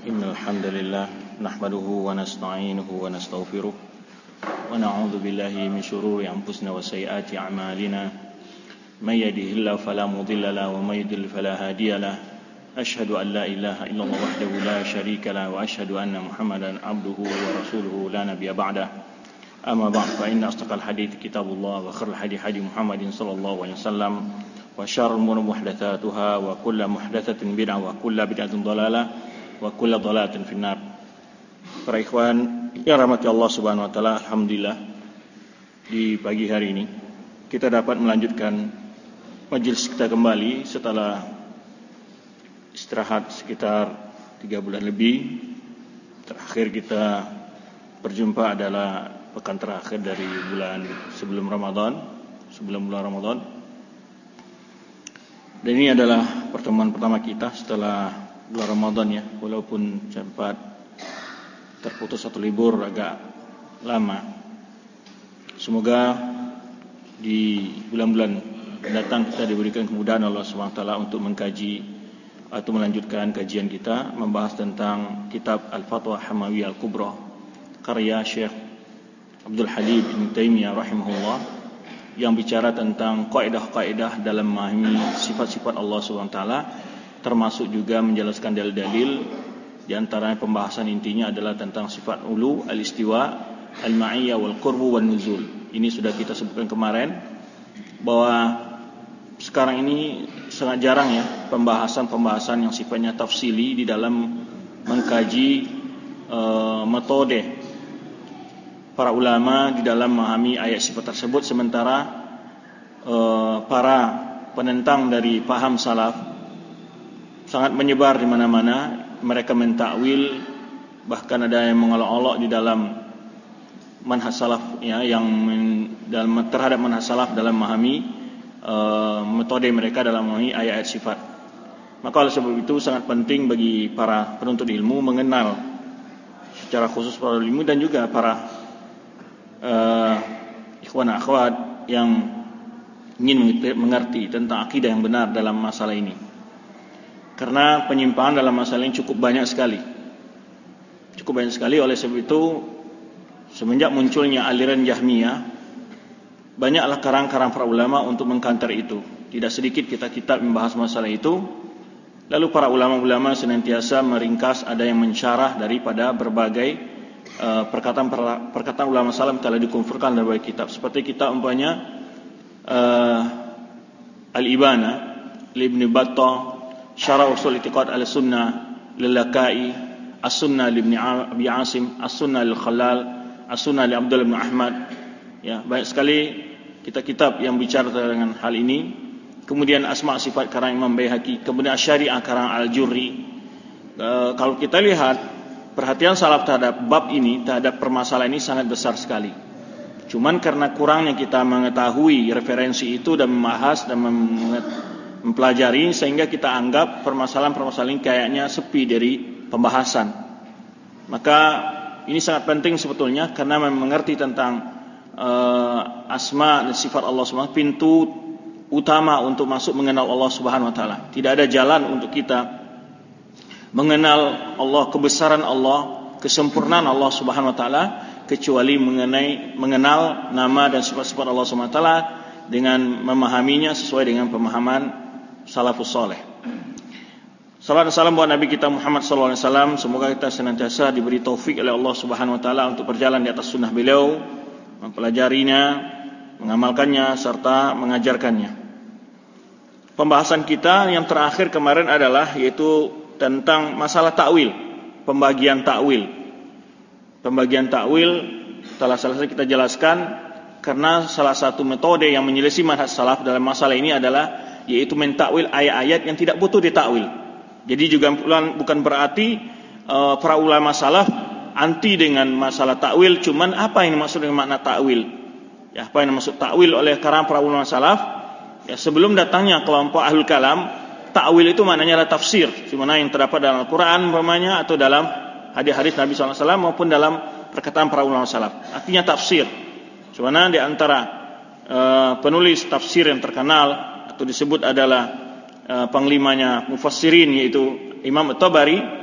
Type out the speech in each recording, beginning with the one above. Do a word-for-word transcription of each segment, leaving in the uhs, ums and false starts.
إن الحمد لله نحمده ونستعينه ونستغفره ونعوذ بالله من شرور أنفسنا وسيئات أعمالنا من يهده الله فلا مضل له ومن يضلل فلا هادي له أشهد أن لا إله إلا الله وحده لا شريك له وأشهد أن محمدا عبده ورسوله لا نبي بعده أما بعد فإن أصدق الحديث كتاب الله وخير الحديث حديث محمد صلى الله عليه وسلم وشر الأمور محدثاتها وكل محدثة بدعة وكل بدعة ضلالة وكل ضلالة في النار. Para ikhwan yang rahmati Allah Subhanahu wa taala, alhamdulillah di pagi hari ini kita dapat melanjutkan majelis kita kembali setelah istirahat sekitar tiga bulan lebih. Terakhir kita berjumpa adalah pekan terakhir dari bulan sebelum Ramadan, sebelum bulan Ramadan. Dan ini adalah pertemuan pertama kita setelah bulan Ramadan ya, walaupun sempat terputus satu libur agak lama. Semoga di bulan-bulan mendatang kita diberikan kemudahan Allah subhanahu wa taala untuk mengkaji atau melanjutkan kajian kita membahas tentang kitab Al-Fatwa Hamawiyah Al-Kubra karya Syekh Abdul Halim Ibn Taimiyah rahimahullah, yang bicara tentang kaidah-kaidah dalam memahami sifat-sifat Allah subhanahu wa taala, termasuk juga menjelaskan dalil-dalil. Di antaranya pembahasan intinya adalah tentang sifat ulu, al-istiwa, al-ma'iyyah wal qurbu wan nuzul. Ini sudah kita sebutkan kemarin bahwa sekarang ini sangat jarang ya pembahasan-pembahasan yang sifatnya tafsili di dalam mengkaji uh, metode para ulama di dalam memahami ayat sifat tersebut, sementara uh, para penentang dari paham salaf sangat menyebar di mana-mana. Mereka mentakwil, bahkan ada yang mengolok-olok di dalam manhaj salaf ya, yang men, dalam terhadap manhaj salaf dalam memahami uh, metode mereka dalam memahami ayat-ayat sifat. Maka oleh sebab itu sangat penting bagi para penuntut ilmu mengenal secara khusus para ilmu dan juga para uh, ikhwan akhwat yang ingin mengerti tentang akidah yang benar dalam masalah ini. Karena penyimpangan dalam masalah ini cukup banyak sekali. Cukup banyak sekali. Oleh sebab itu, semenjak munculnya aliran Jahmiyah, banyaklah karang-karang para ulama untuk mengkantar itu. Tidak sedikit kitab-kitab membahas masalah itu. Lalu para ulama-ulama senantiasa meringkas, ada yang mensyarah daripada berbagai uh, perkataan perkataan ulama salaf telah dikufurkan dalam berbagai kitab. Seperti kitab umpamanya uh, Al-Ibana Ibn Battah, Syarah Usul I'tiqad Al-Sunnah Lil-Lakai, As-Sunnah Ibn Abi Asim, As-Sunnah Lil-Khalal, As-Sunnah Li Abdul Ibn Ahmad. Ya, banyak sekali kitab-kitab yang bicara dengan hal ini. Kemudian Asma' Sifat karang Imam Baihaqi, kemudian Syariah karang Al-Jurri. E, kalau kita lihat perhatian salaf terhadap bab ini, terhadap permasalahan ini sangat besar sekali. Cuman karena kurangnya kita mengetahui referensi itu dan membahas dan mengetahui mempelajari, sehingga kita anggap permasalahan-permasalahan kayaknya sepi dari pembahasan. Maka ini sangat penting sebetulnya, karena mengerti tentang uh, asma dan sifat Allah subhanahu wa taala, pintu utama untuk masuk mengenal Allah subhanahu wa taala. Tidak ada jalan untuk kita mengenal Allah, kebesaran Allah, kesempurnaan Allah subhanahu wa taala, kecuali mengenai mengenal nama dan sifat-sifat Allah subhanahu wa taala dengan memahaminya sesuai dengan pemahaman salafus saleh. Salam dan salam buat Nabi kita Muhammad sallallahu alaihi wasallam. Semoga kita senantiasa diberi taufik oleh Allah Subhanahu wa taala untuk berjalan di atas sunnah beliau, mempelajarinya, mengamalkannya serta mengajarkannya. Pembahasan kita yang terakhir kemarin adalah yaitu tentang masalah takwil, pembagian takwil. Pembagian takwil telah selesai kita jelaskan, karena salah satu metode yang menyelisih manhaj salaf dalam masalah ini adalah yaitu mentakwil ayat-ayat yang tidak butuh ditakwil. Jadi juga bukan berarti uh, para ulama salaf anti dengan masalah takwil. Cuman apa yang dimaksud dengan makna takwil? Ya, apa yang dimaksud takwil oleh kalangan para ulama salaf? Ya, sebelum datangnya kelompok ahlul kalam, takwil itu maknanya adalah tafsir, dimana yang terdapat dalam Al-Quran umpamanya, atau dalam hadis-hadis Nabi sallallahu alaihi wasallam, maupun dalam perkataan para ulama salaf. Artinya tafsir. Sebenarnya di antara uh, penulis tafsir yang terkenal atau disebut adalah uh, panglimanya mufassirin, yaitu Imam At-Tabari,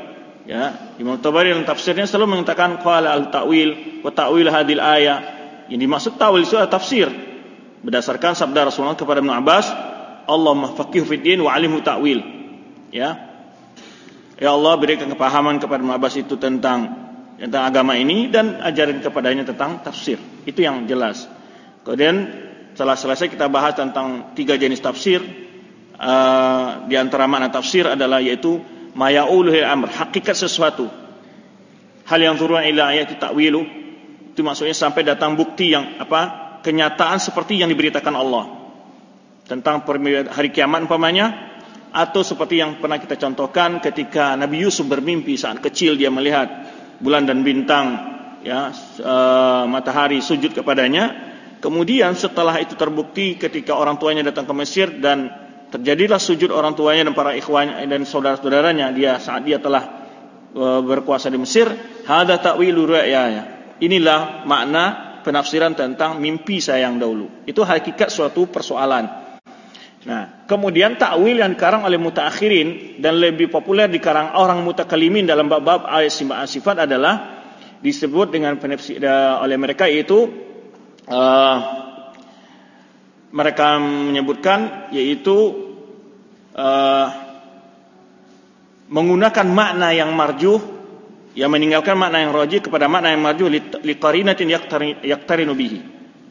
Ya, Imam Tabari dalam tafsirnya selalu mengatakan qala al-ta'wil wa ta'wil hadil ayat. Yang dimaksud ta'wil itu adalah tafsir berdasarkan sabda Rasulullah kepada Ibnu Abbas, Allahumma faqihhu fid din wa 'alimhu ta'wil. Ya. Ya Allah, berikan kepahaman kepada Ibnu Abbas itu tentang tentang agama ini dan ajarin kepadanya tentang tafsir. Itu yang jelas. Kemudian setelah selesai kita bahas tentang tiga jenis tafsir. Uh, di antara makna tafsir adalah yaitu maya'uluhil amr, hakikat sesuatu. Hal yang turun ila ayat ta'wilu, itu maksudnya sampai datang bukti yang apa? Kenyataan seperti yang diberitakan Allah tentang hari kiamat umpamanya, atau seperti yang pernah kita contohkan ketika Nabi Yusuf bermimpi saat kecil, dia melihat bulan dan bintang, ya, uh, matahari sujud kepadanya. Kemudian setelah itu terbukti ketika orang tuanya datang ke Mesir dan terjadilah sujud orang tuanya dan para ikhwan dan saudara-saudaranya dia saat dia telah uh, berkuasa di Mesir. Hadza ta'wilu ru'ya. Inilah makna penafsiran tentang mimpi saya yang dahulu. Itu hakikat suatu persoalan. Nah, kemudian ta'wil yang dikarang oleh mutaakhirin dan lebih populer dikarang orang mutakalimin dalam bab-bab ayat sifat adalah disebut dengan penafsir oleh mereka, yaitu uh, mereka menyebutkan yaitu uh, menggunakan makna yang marjuh, yang meninggalkan makna yang rajih kepada makna yang marjuh li qarinatin yaqtarinu bihi.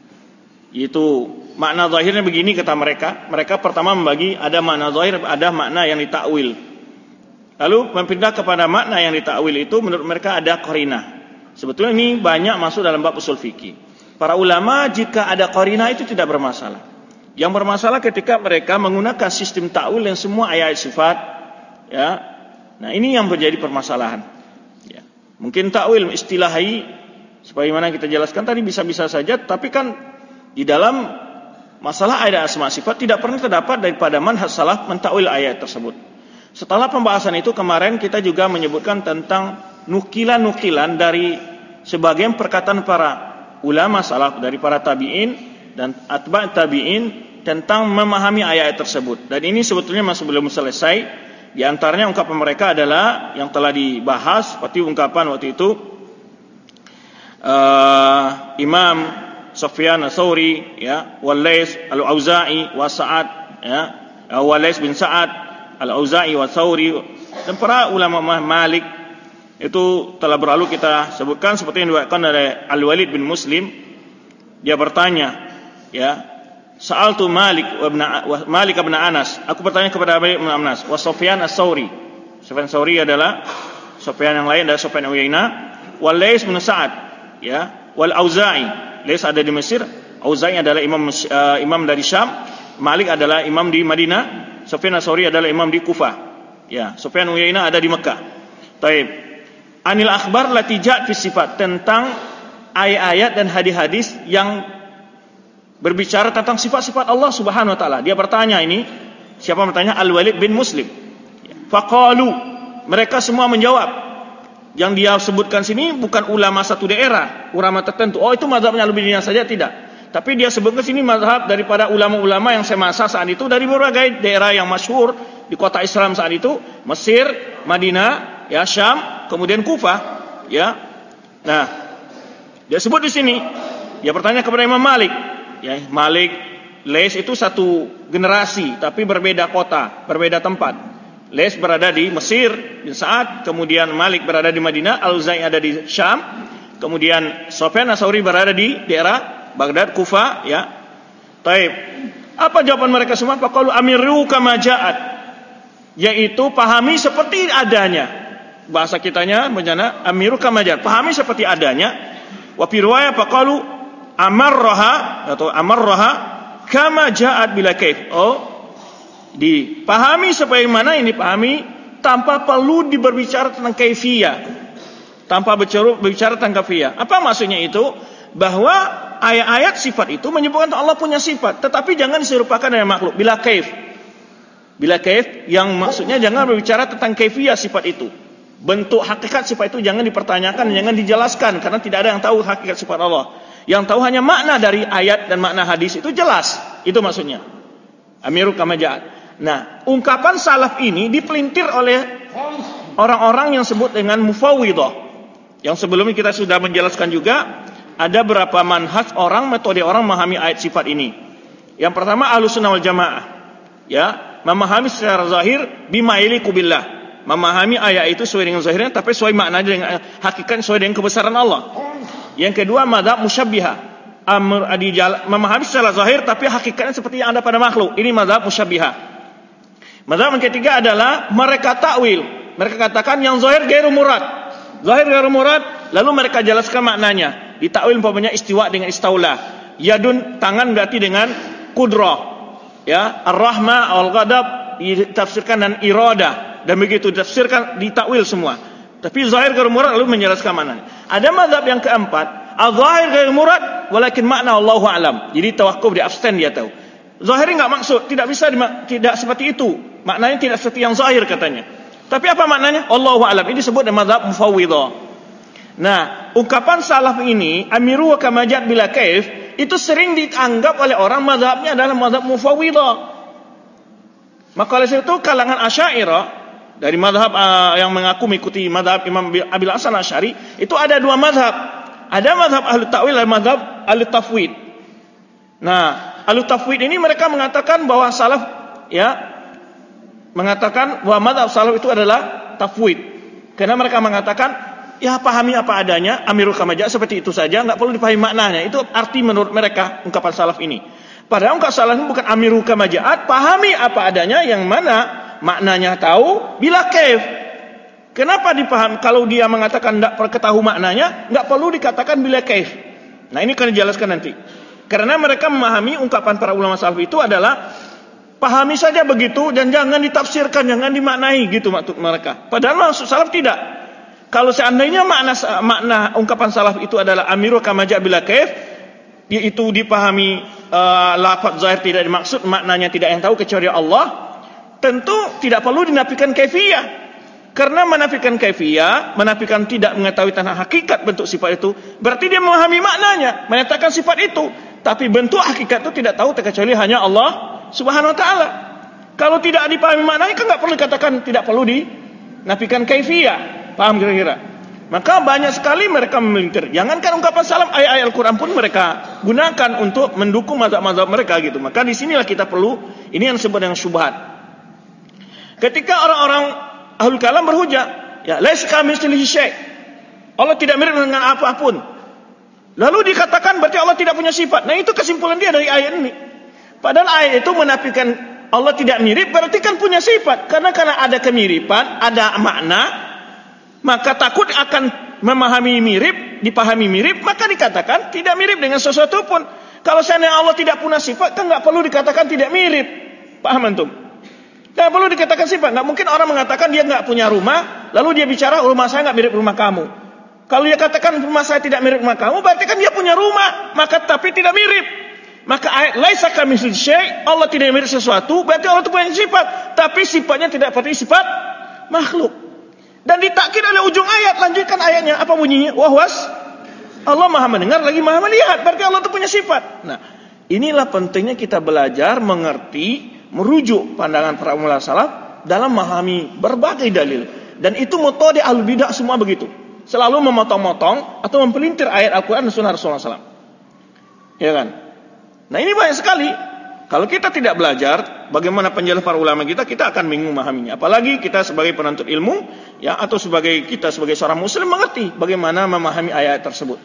Yaitu makna zahirnya begini kata mereka. Mereka pertama membagi ada makna zahir, ada makna yang ditakwil. Lalu berpindah kepada makna yang ditakwil itu menurut mereka ada qarinah. Sebetulnya ini banyak masuk dalam bab usul fikih. Para ulama jika ada qarinah itu tidak bermasalah. Yang bermasalah ketika mereka menggunakan sistem ta'wil yang semua ayat sifat, ya. Nah, ini yang menjadi permasalahan. Ya. Mungkin ta'wil istilahi sebagaimana kita jelaskan tadi bisa-bisa saja, tapi kan di dalam masalah ayat asma sifat tidak pernah terdapat daripada manhaj salaf mentakwil ayat tersebut. Setelah pembahasan itu kemarin kita juga menyebutkan tentang nukilan-nukilan dari sebagian perkataan para ulama salaf, dari para tabi'in dan atba' tabi'in tentang memahami ayat tersebut. Dan ini sebetulnya masih belum selesai. Di antaranya ungkapan mereka adalah yang telah dibahas seperti ungkapan waktu itu uh, Imam Sufyan Ats-Tsauri, ya, Wal-Lais Al-Auza'i wa Sa'ad, ya, Wal-Lais bin Sa'ad Al-Auza'i wa Tsauri dan para ulama Malik itu telah berlalu kita sebutkan seperti yang diriwayatkan oleh Al-Walid bin Muslim. Dia bertanya, ya, Sa'altu Malik ibn Malik ibn Anas. Aku bertanya kepada Malik ibn Anas, wa Sufyan Ats-Tsauri. Sufyan Ats-Tsauri adalah Sufyan yang lain dari Sufyan Uyainah, wal Lais bin Sa'ad, ya, wal Auza'i. Lais ada di Mesir, Auza'i adalah imam uh, imam dari Syam, Malik adalah imam di Madinah, Sufyan Ats-Tsauri adalah imam di Kufah. Ya, Sufyan Uyainah ada di Mekah. Taib. Anil akhbar lati ja'at fi sifat, tentang ayat-ayat dan hadis-hadis yang berbicara tentang sifat-sifat Allah Subhanahu wa taala. Dia bertanya ini, siapa bertanya? Al-Walid bin Muslim. Faqalu, mereka semua menjawab. Yang dia sebutkan sini bukan ulama satu daerah, ulama tertentu. Oh, itu mazhabnya Al-Albani saja, tidak. Tapi dia sebutkan sini mazhab daripada ulama-ulama yang semasa saat itu dari berbagai daerah yang masyhur di kota Islam saat itu, Mesir, Madinah, ya, Syam, kemudian Kufah, ya. Nah, dia sebut di sini. Dia bertanya kepada Imam Malik. Ya, Malik, Lais itu satu generasi tapi berbeda kota, berbeda tempat. Lais berada di Mesir bin Sa'ad, kemudian Malik berada di Madinah, Al-Auza'i ada di Syam, kemudian Sufyan Ats-Tsauri berada di daerah Baghdad, Kufah, ya. Taib. Apa jawaban mereka semua? Faqalu amiru kama ja'at. Yaitu pahami seperti adanya. Bahasa kitanya bencana amiru kama ja'at. Pahami seperti adanya. Wa fi riwayah faqalu amarraha atau amarraha kama ja'at bila kaif. Oh, dipahami sebagaimana ini pahami tanpa perlu diberbicara tentang kaifiyah, tanpa berbicara tentang kaifiyah. Apa maksudnya itu? Bahwa ayat-ayat sifat itu menyebutkan Allah punya sifat, tetapi jangan diserupakan dengan makhluk bila kaif. Bila kaif yang maksudnya jangan berbicara tentang kaifiyah sifat itu. Bentuk hakikat sifat itu jangan dipertanyakan, jangan dijelaskan, karena tidak ada yang tahu hakikat sifat Allah. Yang tahu hanya makna dari ayat dan makna hadis itu jelas. Itu maksudnya. Amiru kama ja'at. Nah, ungkapan salaf ini dipelintir oleh orang-orang yang sebut dengan mufawwidah. Yang sebelumnya kita sudah menjelaskan juga ada berapa manhaj orang, metode orang memahami ayat sifat ini. Yang pertama Ahlussunnah wal Jamaah, ya, memahami secara zahir bima yaliqu billah, memahami ayat itu sesuai dengan zahirnya tapi sesuai maknanya dengan hakikat, sesuai dengan kebesaran Allah. Yang kedua mazhab musyabbihah, amr adijal, memahami secara zahir tapi hakikatnya seperti yang ada pada makhluk. Ini mazhab musyabbihah. Mazhab yang ketiga adalah mereka takwil. Mereka katakan yang zahir gairu murad. Zahir gairu murad, lalu mereka jelaskan maknanya. Ditakwil umpamanya istiwa dengan istaula. Yadun tangan berarti dengan qudrah. Ya, ar-rahma al-ghadab ditafsirkan dan irada, dan begitu ditafsirkan, ditakwil semua. Tapi zahir gairu murad lalu menjelaskan maknanya. Ada mazhab yang keempat, al-zahir gairu murad walakin makna Allahu a'lam. Jadi tawakkuf, di abstain, dia tahu. Zahir enggak maksud, tidak bisa tidak seperti itu. Maknanya tidak seperti yang zahir katanya. Tapi apa maknanya? Allahu a'lam. Ini disebut dengan mazhab mufawwidhah. Nah, ungkapan salaf ini, amiru wa kama ja'at bila kaif, itu sering dianggap oleh orang mazhabnya adalah mazhab mufawwidhah. Maka oleh sebab itu kalangan Asy'ariyah dari mazhab uh, yang mengaku mengikuti mazhab Imam Abil Hasan Asy'ari, itu ada dua mazhab. Ada mazhab ahli ta'wil dan mazhab ahli tafwid. Nah, ahli tafwid ini mereka mengatakan bahwa salaf, ya, mengatakan bahwa mazhab salaf itu adalah tafwid. Karena mereka mengatakan, ya pahami apa adanya, amirul kamaja, seperti itu saja, enggak perlu dipahami maknanya. Itu arti menurut mereka ungkapan salaf ini. Padahal ungkapan salaf ini bukan amirul kamajaat, pahami apa adanya, yang mana maknanya tahu bila kaif. Kenapa dipaham? Kalau dia mengatakan tidak ketahui maknanya, enggak perlu dikatakan bila kaif. Nah, ini akan dijelaskan nanti. Karena mereka memahami ungkapan para ulama salaf itu adalah pahami saja begitu dan jangan ditafsirkan, jangan dimaknai, gitu maksud mereka. Padahal maksud salaf tidak. Kalau seandainya makna makna ungkapan salaf itu adalah amiru kama ja'a bila kaif, yaitu dipahami uh, lafaz zahir tidak dimaksud, maknanya tidak yang tahu kecuali Allah, tentu tidak perlu dinafikan kaifiyah. Karena menafikan kaifiyah, menafikan tidak mengetahui tentang hakikat bentuk sifat itu, berarti dia memahami maknanya, menyatakan sifat itu, tapi bentuk hakikat itu tidak tahu kecuali hanya Allah Subhanahu wa taala. Kalau tidak dipahami maknanya, kan enggak perlu dikatakan, tidak perlu dinafikan kaifiyah. Paham kira-kira? Maka banyak sekali mereka memelintir. Jangankan ungkapan salam, ayat-ayat Al-Quran pun mereka gunakan untuk mendukung mazhab-mazhab mereka gitu. Maka di sinilah kita perlu, ini yang disebut dengan syubhat. Ketika orang-orang ahlul kalam berhujah, ya, laisa kamitslihi syai'. Allah tidak mirip dengan apapun. Lalu dikatakan berarti Allah tidak punya sifat. Nah, itu kesimpulan dia dari ayat ini. Padahal ayat itu menafikan Allah tidak mirip, berarti kan punya sifat. Karena karena ada kemiripan, ada makna, maka takut akan memahami mirip, dipahami mirip, maka dikatakan tidak mirip dengan sesuatu pun. Kalau seandainya Allah tidak punya sifat, kan nggak perlu dikatakan tidak mirip. Paham antum? Nggak perlu dikatakan sifat. Nggak mungkin orang mengatakan dia nggak punya rumah, lalu dia bicara rumah saya nggak mirip rumah kamu. Kalau dia katakan rumah saya tidak mirip rumah kamu, berarti kan dia punya rumah, maka tapi tidak mirip. Maka ayat laisa kamitslihi syai', Allah tidak mirip sesuatu, berarti Allah itu punya sifat, tapi sifatnya tidak seperti sifat makhluk. Dan ditakkid oleh ujung ayat, lanjutkan ayatnya, apa bunyinya? Wahwas Allah Maha mendengar lagi Maha melihat, berarti Allah itu punya sifat. Nah, inilah pentingnya kita belajar, mengerti, merujuk pandangan para ulama salaf dalam memahami berbagai dalil. Dan itu metode ahlul bidah semua begitu. Selalu memotong-motong atau mempelintir ayat Al-Quran dan sunnah Rasulullah sallallahu alaihi wasallam. Ya kan? Nah, ini banyak sekali. Kalau kita tidak belajar bagaimana penjelasan para ulama kita, kita akan bingung memahaminya. Apalagi kita sebagai penuntut ilmu, ya, atau sebagai kita sebagai seorang muslim mengerti bagaimana memahami ayat tersebut.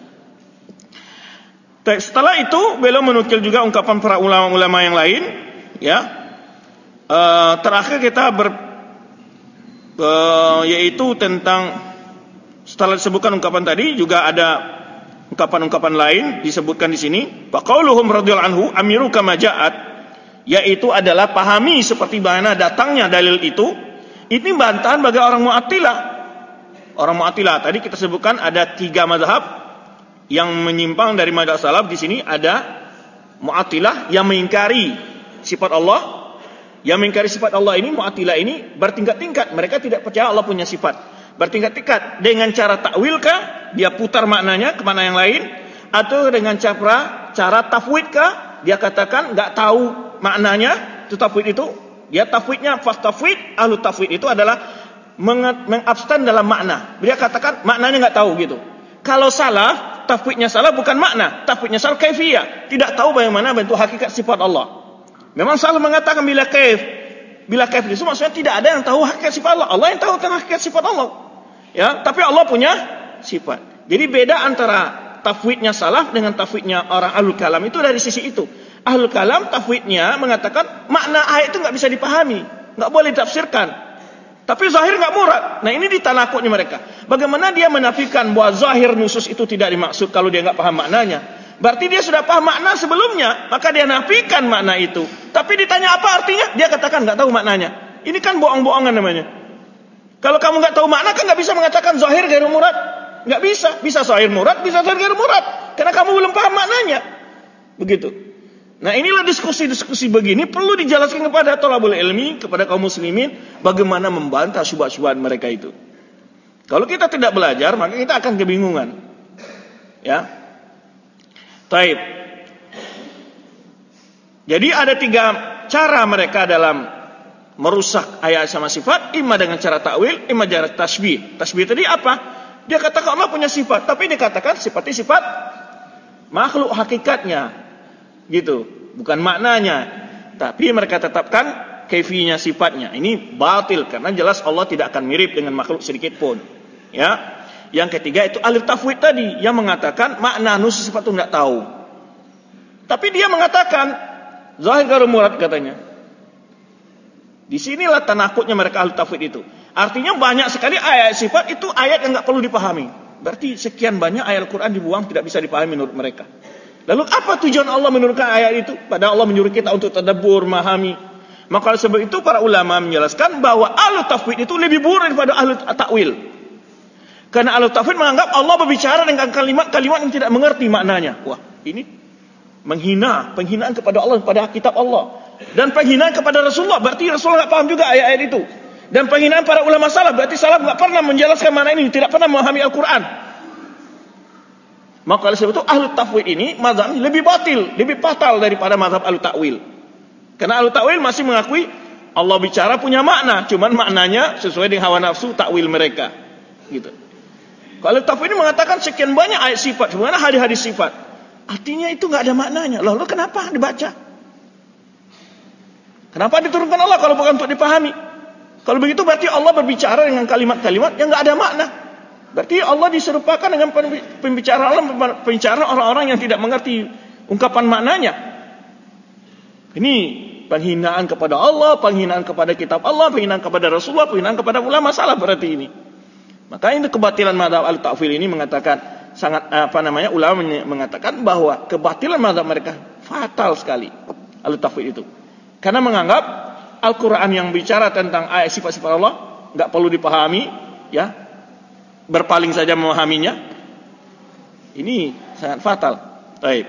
Setelah itu beliau menukil juga ungkapan para ulama-ulama yang lain, ya. E, terakhir kita ber e, yaitu tentang, setelah disebutkan ungkapan tadi juga ada ungkapan-ungkapan lain disebutkan di sini. Faqauluhum radhiyallahu anhu amiru kama ja'at, yaitu adalah pahami seperti bagaimana datangnya dalil itu. Ini bantahan bagi orang Mu'attilah. Orang Mu'attilah tadi kita sebutkan ada tiga mazhab yang menyimpang dari mazhab salaf. Di sini ada Mu'attilah yang mengingkari sifat Allah. Yang mengingkari sifat Allah ini, Mu'attilah ini bertingkat-tingkat. Mereka tidak percaya Allah punya sifat. Bertingkat-tingkat. Dengan cara takwilkah, dia putar maknanya ke mana yang lain, atau dengan cara cara tafwidkah, dia katakan enggak tahu maknanya. Itu tafwid itu, dia tafwidnya fas tafwid, ahlu tafwid itu adalah mengabstain dalam makna. Dia katakan maknanya nggak tahu gitu. Kalau salaf, tafwidnya salaf bukan makna, tafwidnya salaf kaifiyah. Tidak tahu bagaimana bentuk hakikat sifat Allah. Memang salaf mengatakan bila kaif, bila kaif itu maksudnya tidak ada yang tahu hakikat sifat Allah. Allah yang tahu tentang hakikat sifat Allah. Ya, tapi Allah punya sifat. Jadi beda antara tafwidnya salaf dengan tafwidnya orang ahlul kalam itu dari sisi itu. Ahlul kalam tafwidnya mengatakan makna ayat itu nggak bisa dipahami, nggak boleh ditafsirkan. Tapi zahir nggak murad. Nah ini ditanakutnya mereka. Bagaimana dia menafikan bahwa zahir nusus itu tidak dimaksud kalau dia nggak paham maknanya? Berarti dia sudah paham makna sebelumnya, maka dia nafikan makna itu. Tapi ditanya apa artinya, dia katakan nggak tahu maknanya. Ini kan bohong-bohongan namanya. Kalau kamu nggak tahu makna kan nggak bisa mengatakan zahir gairu murad. Nggak bisa. Bisa zahir murad, bisa zahir gairu murad. Karena kamu belum paham maknanya. Begitu. Nah inilah diskusi-diskusi begini perlu dijelaskan kepada thalabul ilmi, kepada kaum muslimin bagaimana membantah syubhat-syubhat mereka itu. Kalau kita tidak belajar maka kita akan kebingungan. Ya. Taib. Jadi ada tiga cara mereka dalam merusak ayat sama sifat, imma dengan cara takwil, imma cara tasbih. Tasbih tadi apa? Dia katakan Allah punya sifat, tapi dikatakan sifatnya sifat makhluk hakikatnya. Gitu, bukan maknanya. Tapi mereka tetapkan kaifinya sifatnya. Ini batil karena jelas Allah tidak akan mirip dengan makhluk sedikit pun. Ya. Yang ketiga itu ahli tafwid tadi yang mengatakan makna nusus sifat itu enggak tahu. Tapi dia mengatakan zahir gairu murad katanya. Disinilah tanakutnya mereka ahli tafwid itu. Artinya banyak sekali ayat sifat itu ayat yang enggak perlu dipahami. Berarti sekian banyak ayat Al-Quran dibuang tidak bisa dipahami menurut mereka. Lalu apa tujuan Allah menurunkan ayat itu? Padahal Allah menyuruh kita untuk tadabbur, memahami. Maka sebab itu para ulama menjelaskan bahwa ahlu tafwid itu lebih buruk daripada ahlu takwil. Karena ahlu tafwid menganggap Allah berbicara dengan kalimat-kalimat yang tidak mengerti maknanya. Wah, ini menghina, penghinaan kepada Allah, kepada kitab Allah. Dan penghinaan kepada Rasulullah, berarti Rasulullah tidak paham juga ayat-ayat itu. Dan penghinaan para ulama salaf, berarti salaf tidak pernah menjelaskan makna ini, tidak pernah memahami Al-Quran. Maka oleh sebab itu ahlu tafwid ini mazhab lebih batil, lebih fatal daripada mazhab ahlu takwil. Karena ahlu takwil masih mengakui Allah bicara punya makna, cuman maknanya sesuai dengan hawa nafsu takwil mereka. Gitu. Kalau tafwid ini mengatakan sekian banyak ayat sifat, sebenarnya hadis-hadis sifat. Artinya itu enggak ada maknanya. Lalu kenapa dibaca? Kenapa diturunkan Allah kalau bukan untuk dipahami? Kalau begitu berarti Allah berbicara dengan kalimat-kalimat yang enggak ada makna. Berarti Allah diserupakan dengan pembicaraan Allah, pembicaraan orang-orang yang tidak mengerti ungkapan maknanya. Ini penghinaan kepada Allah, penghinaan kepada kitab Allah, penghinaan kepada Rasulullah, penghinaan kepada ulama salaf berarti ini. Maka ini kebatilan mazhab al-ta'wil ini mengatakan sangat apa namanya ulama mengatakan bahwa kebatilan mazhab mereka fatal sekali al-ta'wil itu. Karena menganggap Al-Qur'an yang bicara tentang ayat sifat-sifat Allah enggak perlu dipahami, ya. Berpaling saja memahaminya. Ini sangat fatal. Baik.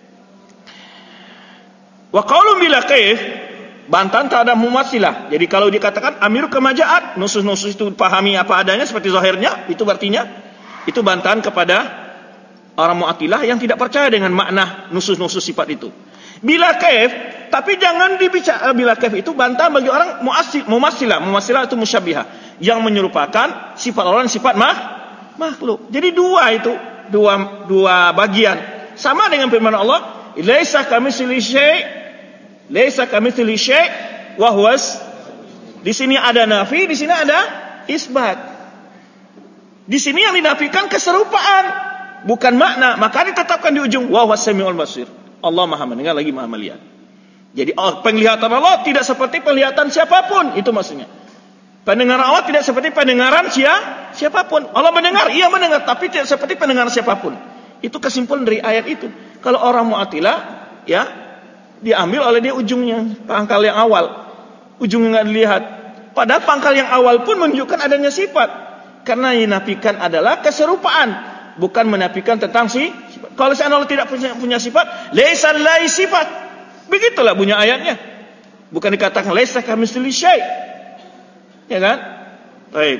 Wa qaulun bila kaif, bantahan terhadap mumatsilah. Jadi kalau dikatakan amiru kamajaat, nusus-nusus itu pahami apa adanya seperti zahirnya, itu artinya itu bantahan kepada orang Mu'attilah yang tidak percaya dengan makna nusus-nusus sifat itu. Bila kaif, tapi jangan dibicara bila kaif itu bantahan bagi orang muassil, mumatsilah. Mumatsilah itu musyabbihah yang menyerupakan sifat Allah dan sifat mah, makhluk. Jadi dua itu, dua dua bagian. Sama dengan firman Allah, "Laisa kamitslihi syai'." Laisa kamitslihi syai' wa huwas. Di sini ada nafi, di sini ada isbat. Di sini yang dinafikan keserupaan, bukan makna. Maka ditetapkan di ujung wa huwas samiul basir. Allah Maha mendengar lagi Maha melihat. Jadi penglihatan Allah tidak seperti penglihatan siapapun, itu maksudnya. Pendengaran Allah tidak seperti pendengaran siapa, siapapun. Allah mendengar, iya mendengar, tapi tidak seperti pendengaran siapapun. Itu kesimpulan dari ayat itu. Kalau orang Mu'attilah, ya, diambil oleh dia ujungnya, pangkal yang awal. Ujungnya nggak dilihat. Padahal pangkal yang awal pun menunjukkan adanya sifat. Karena yang dinafikan adalah keserupaan, bukan menafikan tentang si sifat. Kalau seandainya Allah tidak punya, punya sifat, laisa lillahi sifat. Begitulah bunyi ayatnya. Bukan dikatakan laisa kamitslihi syai'. Ya kan? Baik.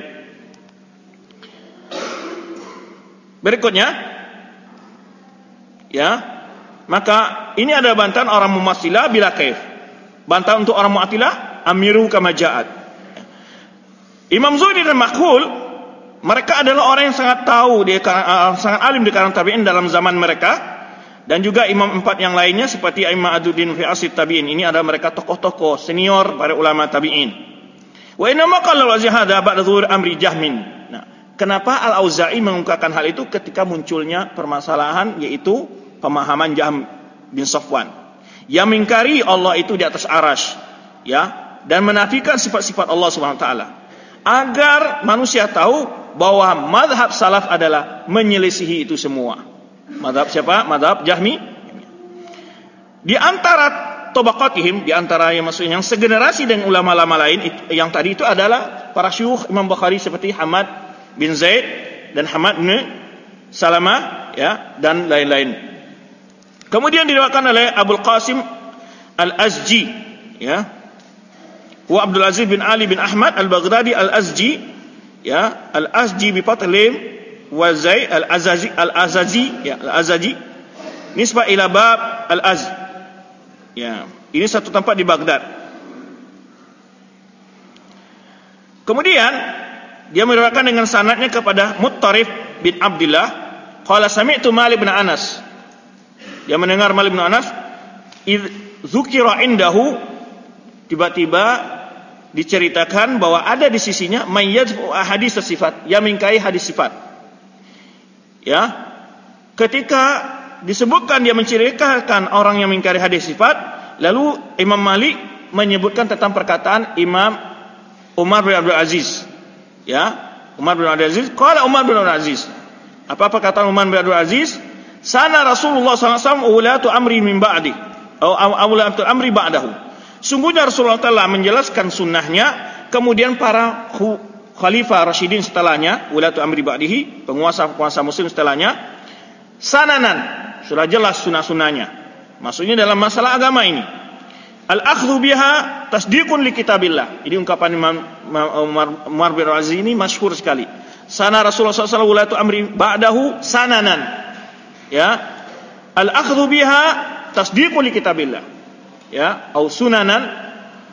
Berikutnya, ya, maka ini ada bantahan orang mumatsilah bila kaif. Bantahan untuk orang Mu'attilah, amiru kama ja'at. Imam Zuhri dan Makhul, mereka adalah orang yang sangat tahu, dia uh, sangat alim di kalangan tabi'in dalam zaman mereka. Dan juga imam empat yang lainnya seperti Imam Aduddin fi Asid Tabi'in, ini adalah mereka tokoh-tokoh senior para ulama tabi'in. Wa inna ma qala al-Auza'i hadha ba'da zuhur amri Jahmin. Nah, kenapa Al-Auza'i mengungkapkan hal itu ketika munculnya permasalahan yaitu pemahaman Jahm bin Safwan yang mengingkari Allah itu di atas arasy, ya, dan menafikan sifat-sifat Allah Subhanahu wa taala. Agar manusia tahu bahwa mazhab salaf adalah menyelisihi itu semua. Madhab siapa? Madhab Jahmi. Di antara tabaqatihim, di antara yang maksudnya yang segenerasi dengan ulama-ulama lain itu, yang tadi itu adalah para syuyukh Imam Bukhari seperti Hamad bin Zaid dan Hamad bin Salamah, ya, dan lain-lain. Kemudian diriwayatkan oleh Abul Qasim Al-Azji, ya, wa Abdul Aziz bin Ali bin Ahmad Al-Baghdadi Al-Azji, ya, Al-Azji bi fath lim wa Zai al-Azazi al-Azazi, ya, al-Azazi nisbah ila bab al-Az, ya, ini satu tempat di Baghdad. Kemudian dia meriwayatkan dengan sanadnya kepada Muttarif bin Abdullah qala sami'tu Malik bin Anas, dia mendengar Malik bin Anas idz dzukira indahu, tiba-tiba diceritakan bahwa ada di sisinya mayyadfu ahadits sifat, yang mengingkari hadis sifat. Ya, ketika disebutkan dia menceritakan orang yang mengingkari hadis sifat, lalu Imam Malik menyebutkan tentang perkataan Imam Umar bin Abdul Aziz. Ya, Umar bin Abdul Aziz, qala Umar bin Abdul Aziz. Apa perkataan Umar bin Abdul Aziz? Sana Rasulullah sallallahu alaihi wasallam ulatu amri min ba'di, atau ulatu amri ba'dahu. Sungguhnya Rasulullah telah menjelaskan sunnahnya, kemudian para Khalifah Rasyidin setelahnya, ulatu amri ba'dihi, penguasa-penguasa muslim setelahnya, sananan, sudah jelas sunnah-sunnahnya. Maksudnya dalam masalah agama ini. Al-akhdhu biha tasdiqun li kitabillah. Ini ungkapan Imam Umar, Umar bin Aziz ini masyhur sekali. Sana Rasulullah sallallahu alaihi wasallam ulatu amri ba'dahu sananan. Ya. Al-akhdhu biha tasdiqun li kitabillah. Ya, au sunanan.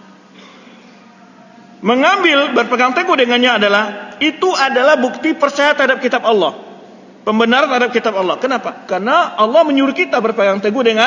Mengambil, berpegang teguh dengannya adalah, itu adalah bukti percaya terhadap kitab Allah, pembenaran terhadap kitab Allah. Kenapa? Karena Allah menyuruh kita berpegang teguh dengan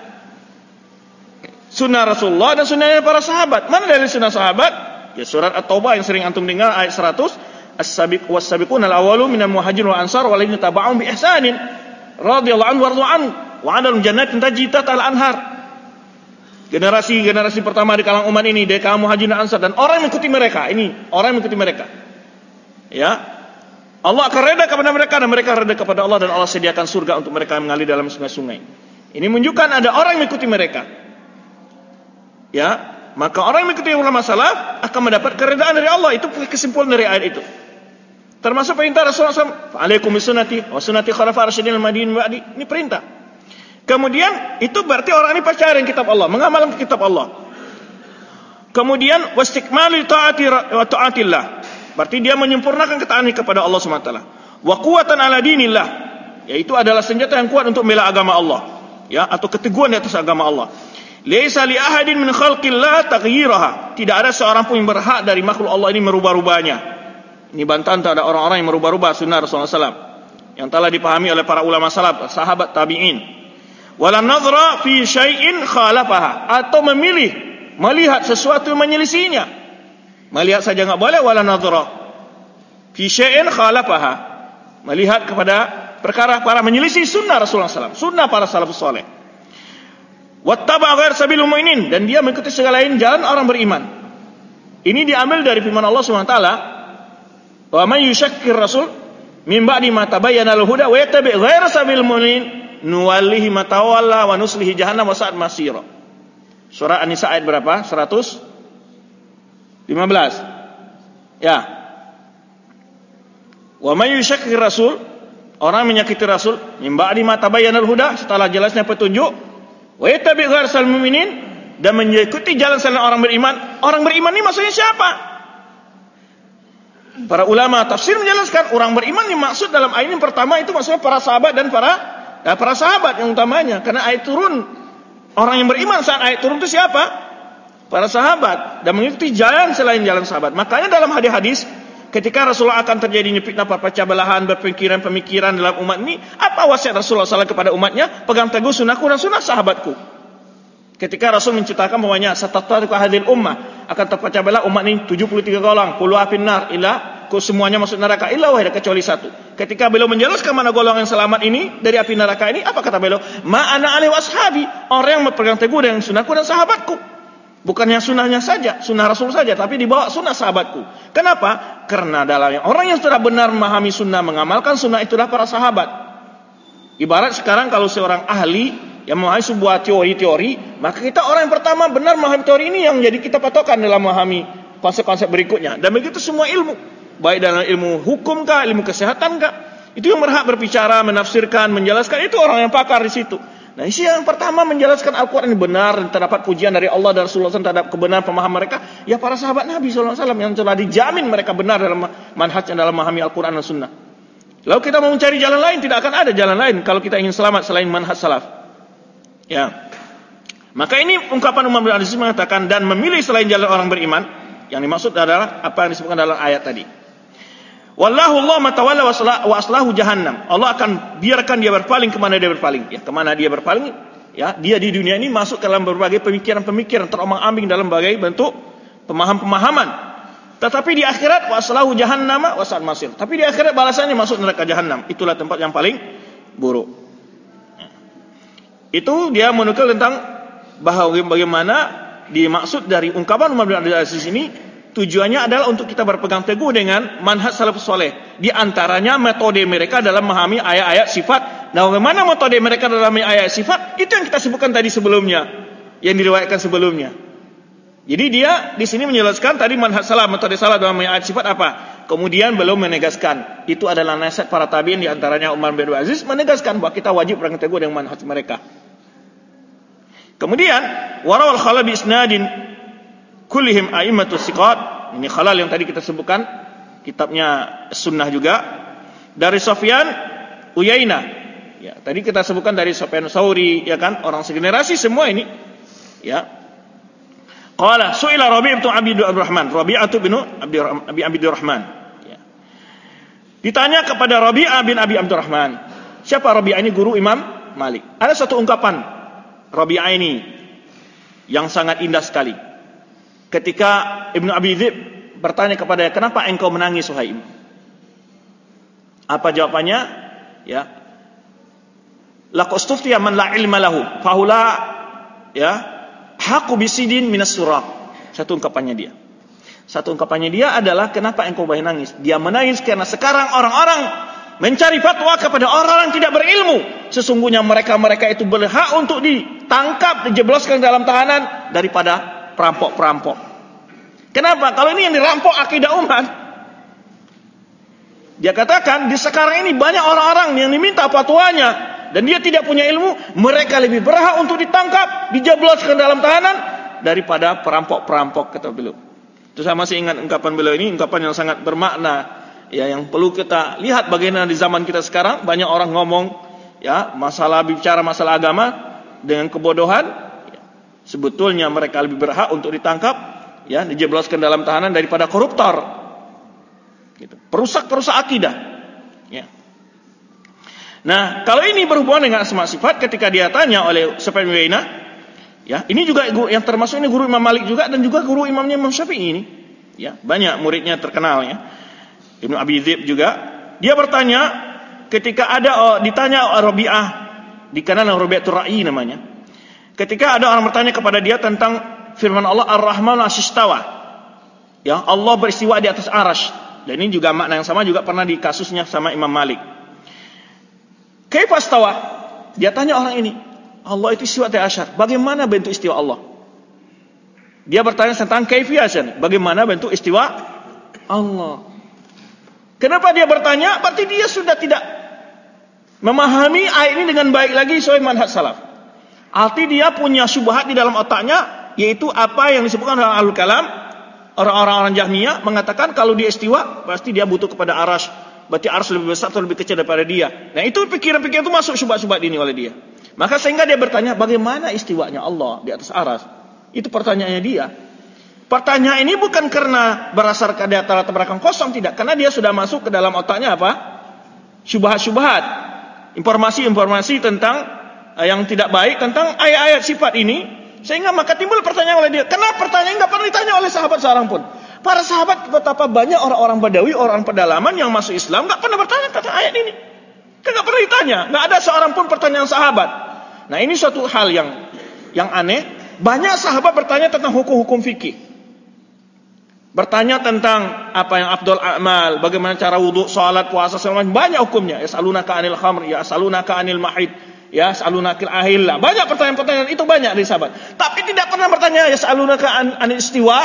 sunnah Rasulullah dan sunnahnya para sahabat. Mana dari sunnah sahabat? Ya, surat At-Taubah yang sering antum dengar, ayat seratus, as-sabiq was-sabiqun al-awwalu minal muhajirin wal ansar walladzina tabauhum bi ihsanin radhiyallahu anhu warḍu anhu wa 'adalum jannatin tajri tahtaha al-anhar. Generasi-generasi pertama di kalangan umat ini, dari kalangan Muhajirin dan Ansar, dan orang yang mengikuti mereka, ini orang yang mengikuti mereka. Ya, Allah akan reda kepada mereka dan mereka reda kepada Allah, dan Allah sediakan surga untuk mereka yang mengalir dalam sungai-sungai. Ini menunjukkan ada orang yang mengikuti mereka. Ya, maka orang yang mengikuti ulama salaf akan mendapat keredaan dari Allah. Itu kesimpulan dari ayat itu. Termasuk perintah Rasulullah shallallahu alaihi wasallam, "Alaikum bisunnati wa sunnati khulafa'ir rasyidin al-mahdiyyin ba'di." Ini perintah. Kemudian itu berarti orang ini percaya dengan kitab Allah, mengamalkan kitab Allah. Kemudian wastikmalu taati wa taatillah, berarti dia menyempurnakan ketaatan kepada Allah Subhanahu wa taala. Wa quwwatan ala dinillah, yaitu adalah senjata yang kuat untuk membela agama Allah, ya, atau keteguhan di atas agama Allah. Laisa li ahadin min khalqillah taghyiraha, tidak ada seorang pun yang berhak dari makhluk Allah ini merubah-rubahnya. Ini bantahan terhadap orang-orang yang merubah-rubah sunnah Rasulullah sallallahu alaihi wasallam yang telah dipahami oleh para ulama salaf, sahabat tabi'in. Wala nadhra fi syai'in khalafaha, atau memilih melihat sesuatu yang menyelisihinya. Melihat saja enggak boleh. Wala nadhra fi syai'in khalafaha, melihat kepada perkara-perkara menyelisih sunnah Rasulullah sallallahu alaihi wasallam, sunnah para salafus saleh. Wattaba ghair sabilul mu'minin, dan dia mengikuti segala lain jalan orang beriman. Ini diambil dari firman Allah Subhanahu wa taala, wa may yushakkir rasul min ba'di ma tabayyana al-huda wa yattabi' ghaira sabilul mu'minin nuwallihi ma tawalla wa nuslihi jahannam wa sa'at masira. Surah An-Nisa ayat berapa? seratus lima belas. Ya. Wa may yushakkir rasul, orang menyakiti rasul, min ba'di ma tabayyana al-huda, setelah jelasnya petunjuk, wa yattabi' ghaira sabilul mu'minin, dan mengikuti jalan selain orang beriman. Orang beriman ini maksudnya siapa? Para ulama tafsir menjelaskan orang beriman yang maksud dalam ayat ini pertama itu maksudnya para sahabat dan para ya, para sahabat yang utamanya, karena ayat turun, orang yang beriman saat ayat turun itu siapa? para sahabat dan mengikuti jalan selain jalan sahabat. Makanya dalam hadis-hadis ketika Rasulullah akan terjadinya fitnah perpecah belahan berpemikiran-pemikiran dalam umat ini, apa wasiat Rasulullah shallallahu alaihi wasallam kepada umatnya? Pegang teguh sunnahku dan sunnah sahabatku. Ketika Rasul menceritakan bahwanya satattariqu hadhil ummah, akan terpecah belah umat ini tujuh puluh tiga golongan, kulluha finnar illa, semuanya masuk neraka illa wahida, kecuali satu. Ketika beliau menjelaskan mana golongan yang selamat ini dari api neraka ini, apa kata beliau? Ma ana alaihi washabi, orang yang berpegang teguh dengan sunnahku dan sahabatku. Bukan yang sunnahnya saja, sunnah Rasul saja, tapi dibawa sunnah sahabatku. Kenapa? Karena dalam orang yang sudah benar memahami sunnah, mengamalkan sunnah, itulah para sahabat. Ibarat sekarang kalau seorang ahli yang memahami sebuah teori-teori, maka kita orang yang pertama benar memahami teori ini yang jadi kita patokan dalam memahami konsep-konsep berikutnya. Dan begitu semua ilmu, baik dalam ilmu hukum kah, ilmu kesehatan kah, itu yang berhak berbicara, menafsirkan, menjelaskan, itu orang yang pakar di situ. Nah, isi yang pertama menjelaskan Al-Quran ini benar dan terdapat pujian dari Allah dan Rasulullah shallallahu alaihi wasallam terhadap kebenaran pemahaman mereka, ya para sahabat Nabi shallallahu alaihi wasallam yang telah dijamin mereka benar dalam manhajnya dalam memahami Al-Quran dan Sunnah. Lalu kita mau mencari jalan lain, tidak akan ada jalan lain kalau kita ingin selamat selain manhaj salaf. Ya, maka ini ungkapan Umar bin Abdul Aziz mengatakan dan memilih selain jalan orang beriman, yang dimaksud adalah apa yang disebutkan dalam ayat tadi. Wallahu Allah matawalla wa aslahu jahannam. Allah akan biarkan dia berpaling kemana dia berpaling. Ya, kemana dia berpaling? Ya, dia di dunia ini masuk ke dalam berbagai pemikiran-pemikiran terombang-ambing dalam berbagai bentuk pemahaman-pemahaman. Tetapi di akhirat wa aslahu jahannam wa sa'at masir. Tapi di akhirat balasannya masuk neraka jahanam. Itulah tempat yang paling buruk. Itu dia menukil tentang bahwa bagaimana dimaksud dari ungkapan Umar bin Abdul Aziz ini. Tujuannya adalah untuk kita berpegang teguh dengan manhaj salafus saleh. Di antaranya metode mereka dalam memahami ayat-ayat sifat. Nah, bagaimana metode mereka dalam memahami ayat sifat? Itu yang kita sebutkan tadi sebelumnya, yang diriwayatkan sebelumnya. Jadi dia di sini menjelaskan tadi manhaj salaf, metode salaf dalam memahami ayat sifat apa? Kemudian belum menegaskan. Itu adalah nasihat para tabi'in, di antaranya Umar bin Abdul Aziz menegaskan bahwa kita wajib berpegang teguh dengan manhaj mereka. Kemudian warawal khalal bi isnadin kullihim a'immatus siqat. Ini Khalal yang tadi kita sebutkan, kitabnya Sunnah juga, dari Sufyan Uyainah. Ya, tadi kita sebutkan dari Sufyan Tsauri, ya kan, orang segenerasi semua ini. Ya. Qala su'ila Rabi' bin Abi Abdurrahman, Rabi'ah bin Abi Abdurrahman. Ya. Ditanya kepada Rabi'ah bin Abi Abdurrahman. Siapa Rabi'ah ini? Guru Imam Malik. Ada satu ungkapan Rabi'ah ini yang sangat indah sekali. Ketika Ibnu Abi Dzib bertanya kepadanya, kenapa engkau menangis wahai Imam? Apa jawabannya? Ya, laqastuftiya man la ilma lahu fahula ya haqu bisidin minas suraq. Satu ungkapannya dia. Satu ungkapannya dia adalah kenapa engkau menangis? Dia menangis karena sekarang orang-orang mencari fatwa kepada orang yang tidak berilmu. Sesungguhnya mereka-mereka itu berhak untuk ditangkap, dijebloskan dalam tahanan daripada perampok-perampok. Kenapa? Kalau ini yang dirampok akidah umat. Dia katakan di sekarang ini banyak orang-orang yang diminta fatwanya dan dia tidak punya ilmu, mereka lebih berhak untuk ditangkap, dijebloskan dalam tahanan daripada perampok-perampok, kata beliau. Itu saya masih ingat ungkapan beliau ini, ungkapan yang sangat bermakna. Ya, yang perlu kita lihat bagaimana di zaman kita sekarang banyak orang ngomong ya masalah bicara masalah agama dengan kebodohan. Sebetulnya mereka lebih berhak untuk ditangkap, ya, dijebloskan dalam tahanan daripada koruptor, gitu. Perusak-perusak akidah. Ya. Nah, kalau ini berhubungan dengan asma sifat, ketika dia tanya oleh Sufyan bin Uyainah, ya, ini juga yang termasuk ini guru Imam Malik juga dan juga guru imamnya Imam Syafi'i ini, ya, banyak muridnya terkenal, ya. Ibnu Abi Dzib juga, dia bertanya ketika ada oh, ditanya Rabi'ah, dikenal Rabi'atul Ra'i namanya. Ketika ada orang bertanya kepada dia tentang firman Allah Ar-Rahman As-Istawa. Ya, Allah beristiwa di atas arasy. Dan ini juga makna yang sama juga pernah di kasusnya sama Imam Malik. Kaifa istawa? Dia tanya orang ini, Allah itu istiwa di asyar. Bagaimana bentuk istiwa Allah? Dia bertanya tentang kaifiyah, bagaimana bentuk istiwa Allah. Kenapa dia bertanya? Berarti dia sudah tidak memahami ayat ini dengan baik lagi sesuai manhaj salaf. Arti dia punya syubhat di dalam otaknya, yaitu apa yang disebutkan dalam Ahlul Kalam. Orang-orang Jahmiyah mengatakan kalau dia istiwa, pasti dia butuh kepada arasy. Berarti arasy lebih besar atau lebih kecil daripada dia. Nah, itu pikiran-pikiran itu masuk syubhat-syubhat ini oleh dia. Maka sehingga dia bertanya, bagaimana istiwanya Allah di atas arasy? Itu pertanyaannya dia. Pertanyaan ini bukan karena berdasarkan data latar belakang kosong, tidak. Karena dia sudah masuk ke dalam otaknya apa? Syubhat-syubhat. Informasi-informasi tentang eh, yang tidak baik tentang ayat-ayat sifat ini. Sehingga maka timbul pertanyaan oleh dia. Kenapa pertanyaan nggak pernah ditanya oleh sahabat seorang pun? Para sahabat betapa banyak orang-orang Badawi, orang pedalaman yang masuk Islam nggak pernah bertanya tentang ayat ini. Kan nggak pernah ditanya. Nggak ada seorang pun pertanyaan sahabat. Nah ini suatu hal yang yang aneh. Banyak sahabat bertanya tentang hukum-hukum fikih. Bertanya tentang apa yang afdal amal, bagaimana cara wudhu, salat, puasa, segala macam. Banyak hukumnya. Yas'alunaka 'anil khamr, yas'alunaka 'anil mahid, yas'alunaka 'anil ahilla. Banyak pertanyaan-pertanyaan itu banyak dari sahabat. Tapi tidak pernah bertanya yas'alunaka 'anil istiwa.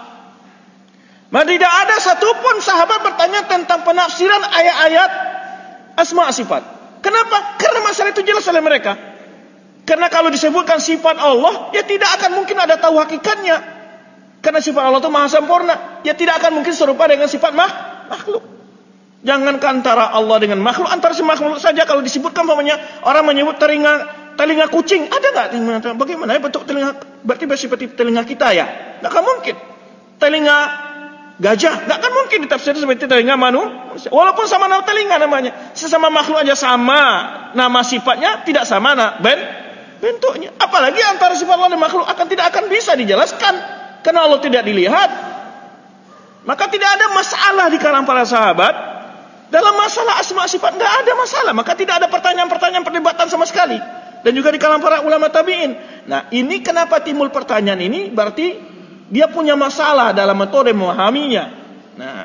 Maka tidak ada satupun sahabat bertanya tentang penafsiran ayat-ayat asma sifat. Kenapa? Karena masalah itu jelas oleh mereka. Karena kalau disebutkan sifat Allah, ya tidak akan mungkin ada tahu hakikatnya. Karena sifat Allah itu maha sempurna. Ya tidak akan mungkin serupa dengan sifat mah, makhluk. Jangankan antara Allah dengan makhluk, antara si makhluk saja kalau disebutkan umpamanya orang menyebut telinga telinga kucing, ada nggak? Bagaimana ya bentuk telinga? Berarti seperti telinga kita ya? Nggak akan mungkin. Telinga gajah, nggak akan mungkin ditafsir seperti telinga manusia. Walaupun sama nama telinga namanya, sesama makhluk aja sama nama sifatnya, tidak sama nah, ben, bentuknya. Apalagi antara sifat Allah dan makhluk akan tidak akan bisa dijelaskan. Karena Allah tidak dilihat. Maka tidak ada masalah di kalangan para sahabat dalam masalah asma sifat, tidak ada masalah. Maka tidak ada pertanyaan-pertanyaan perdebatan sama sekali. Dan juga di kalangan para ulama tabi'in. Nah ini kenapa timbul pertanyaan ini? Berarti dia punya masalah dalam metode memahaminya. Nah,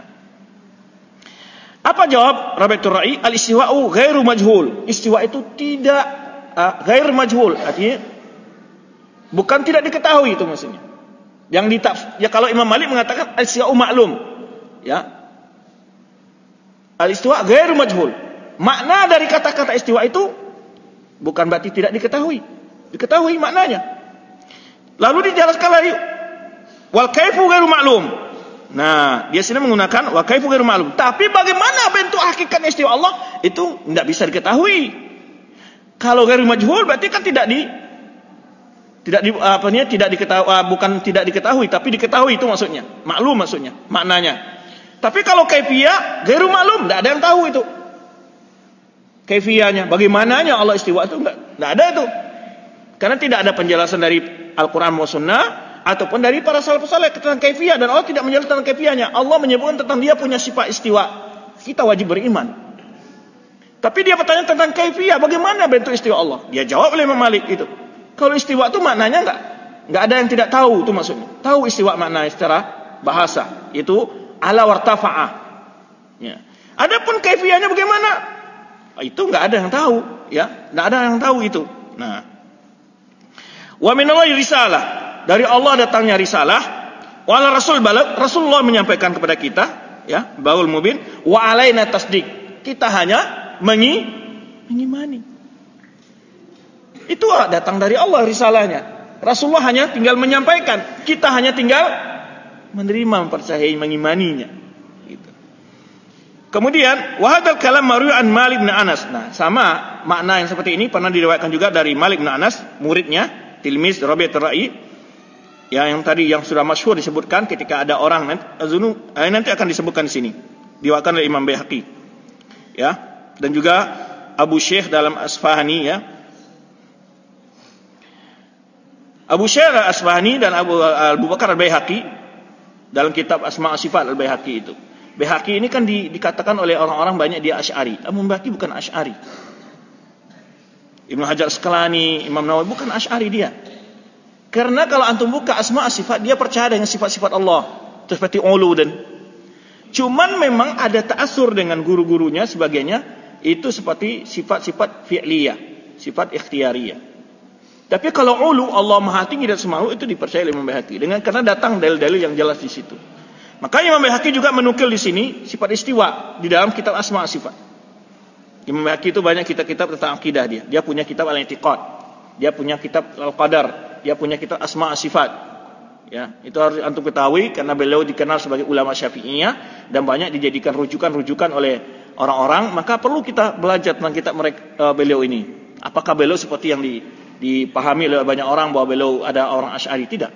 apa jawab Rabi'atul Ra'i? Al-istiwa'u ghairu majhul. Istiwa itu tidak uh, ghair majhul. Artinya bukan tidak diketahui itu maksudnya. Yang ditafs ya kalau Imam Malik mengatakan al-istiwa'u maklum. Ya. Al-istiwa' ghairu majhul. Makna dari kata-kata istiwa itu bukan berarti tidak diketahui. Diketahui maknanya. Lalu dijelaskan lagi wal kaifu ghairu ma'lum. Nah, dia sini menggunakan wal kaifu ghairu ma'lum. Tapi bagaimana bentuk hakikat istiwa Allah itu tidak bisa diketahui. Kalau ghairu majhul berarti kan tidak di tidak di apa nya tidak diketahui, uh, bukan tidak diketahui tapi diketahui itu maksudnya. Maklum maksudnya, maknanya. Tapi kalau kaifiyah ghairu ma'lum, tidak ada yang tahu itu. Kaifiyahnya, bagaimananya Allah istiwa itu enggak enggak ada itu. Karena tidak ada penjelasan dari Al-Qur'an maupun Sunnah ataupun dari para salafus saleh tentang kaifiyah, dan Allah tidak menjelaskan tentang kaifiyahnya. Allah menyebutkan tentang dia punya sifat istiwa. Kita wajib beriman. Tapi dia bertanya tentang kaifiyah, bagaimana bentuk istiwa Allah? Dia jawab oleh Imam Malik itu. Kalau istiwa itu maknanya enggak enggak ada yang tidak tahu itu maksudnya. Tahu istiwa maknanya secara bahasa, itu ala wartafa'ah. Ya. Adapun kaifiyahnya bagaimana? Itu enggak ada yang tahu, ya. Enggak ada yang tahu itu. Nah, wa minallahi risalah, dari Allah datangnya risalah, wala rasul balag, Rasulullah menyampaikan kepada kita, ya, baul mubin, wa alaina tasdiq. Kita hanya mengi, mengimani. Itu datang dari Allah risalahnya. Rasulullah hanya tinggal menyampaikan, kita hanya tinggal menerima, mempercayai, mengimaninya. Gitu. Kemudian wahadal kalam marwi an Malik bin Anas. Nah, sama makna yang seperti ini pernah diriwayatkan juga dari Malik bin Anas, muridnya, tilmiz Rabi'atul Ra'i. Ya, yang tadi yang sudah masyhur disebutkan ketika ada orang azunu, eh, nanti akan disebutkan di sini. Diriwayatkan oleh Imam Baihaqi. Ya, dan juga Abu Syekh dalam Asfahani, ya. Abu Syekh Al-Asbahani dan Abu Abu Bakar Al-Baihaqi dalam kitab Asma' Sifat Al-Baihaqi itu. Baihaqi ini kan di, dikatakan oleh orang-orang banyak dia Asy'ari. Namun Baihaqi bukan Asy'ari. Ibnu Hajar Asqalani, Imam Nawawi bukan Asy'ari dia. Karena kalau antum buka Asma' Sifat, dia percaya dengan sifat-sifat Allah, seperti ulu dan cuman memang ada ta'assur dengan guru-gurunya sebagainya, itu seperti sifat-sifat fi'liyah, sifat ikhtiyariyah. Tapi kalau ulu Allah Maha Tinggi dan Semahu itu dipercaya oleh Imam Baihaqi dengan karena datang dalil-dalil yang jelas di situ. Makanya Imam Baihaqi juga menukil di sini sifat istiwa di dalam kitab Asma' Sifat. Imam Baihaqi itu banyak kitab-kitab tentang akidah dia. Dia punya kitab Al-I'tiqad, dia punya kitab Al-Qadar, dia punya kitab Asma' Sifat. Ya, itu harus antum ketahui karena beliau dikenal sebagai ulama Syafi'iyah dan banyak dijadikan rujukan-rujukan oleh orang-orang, maka perlu kita belajar tentang kitab mereka, uh, beliau ini. Apakah beliau seperti yang di dipahami oleh banyak orang bahwa beliau ada orang Asy'ari? Tidak.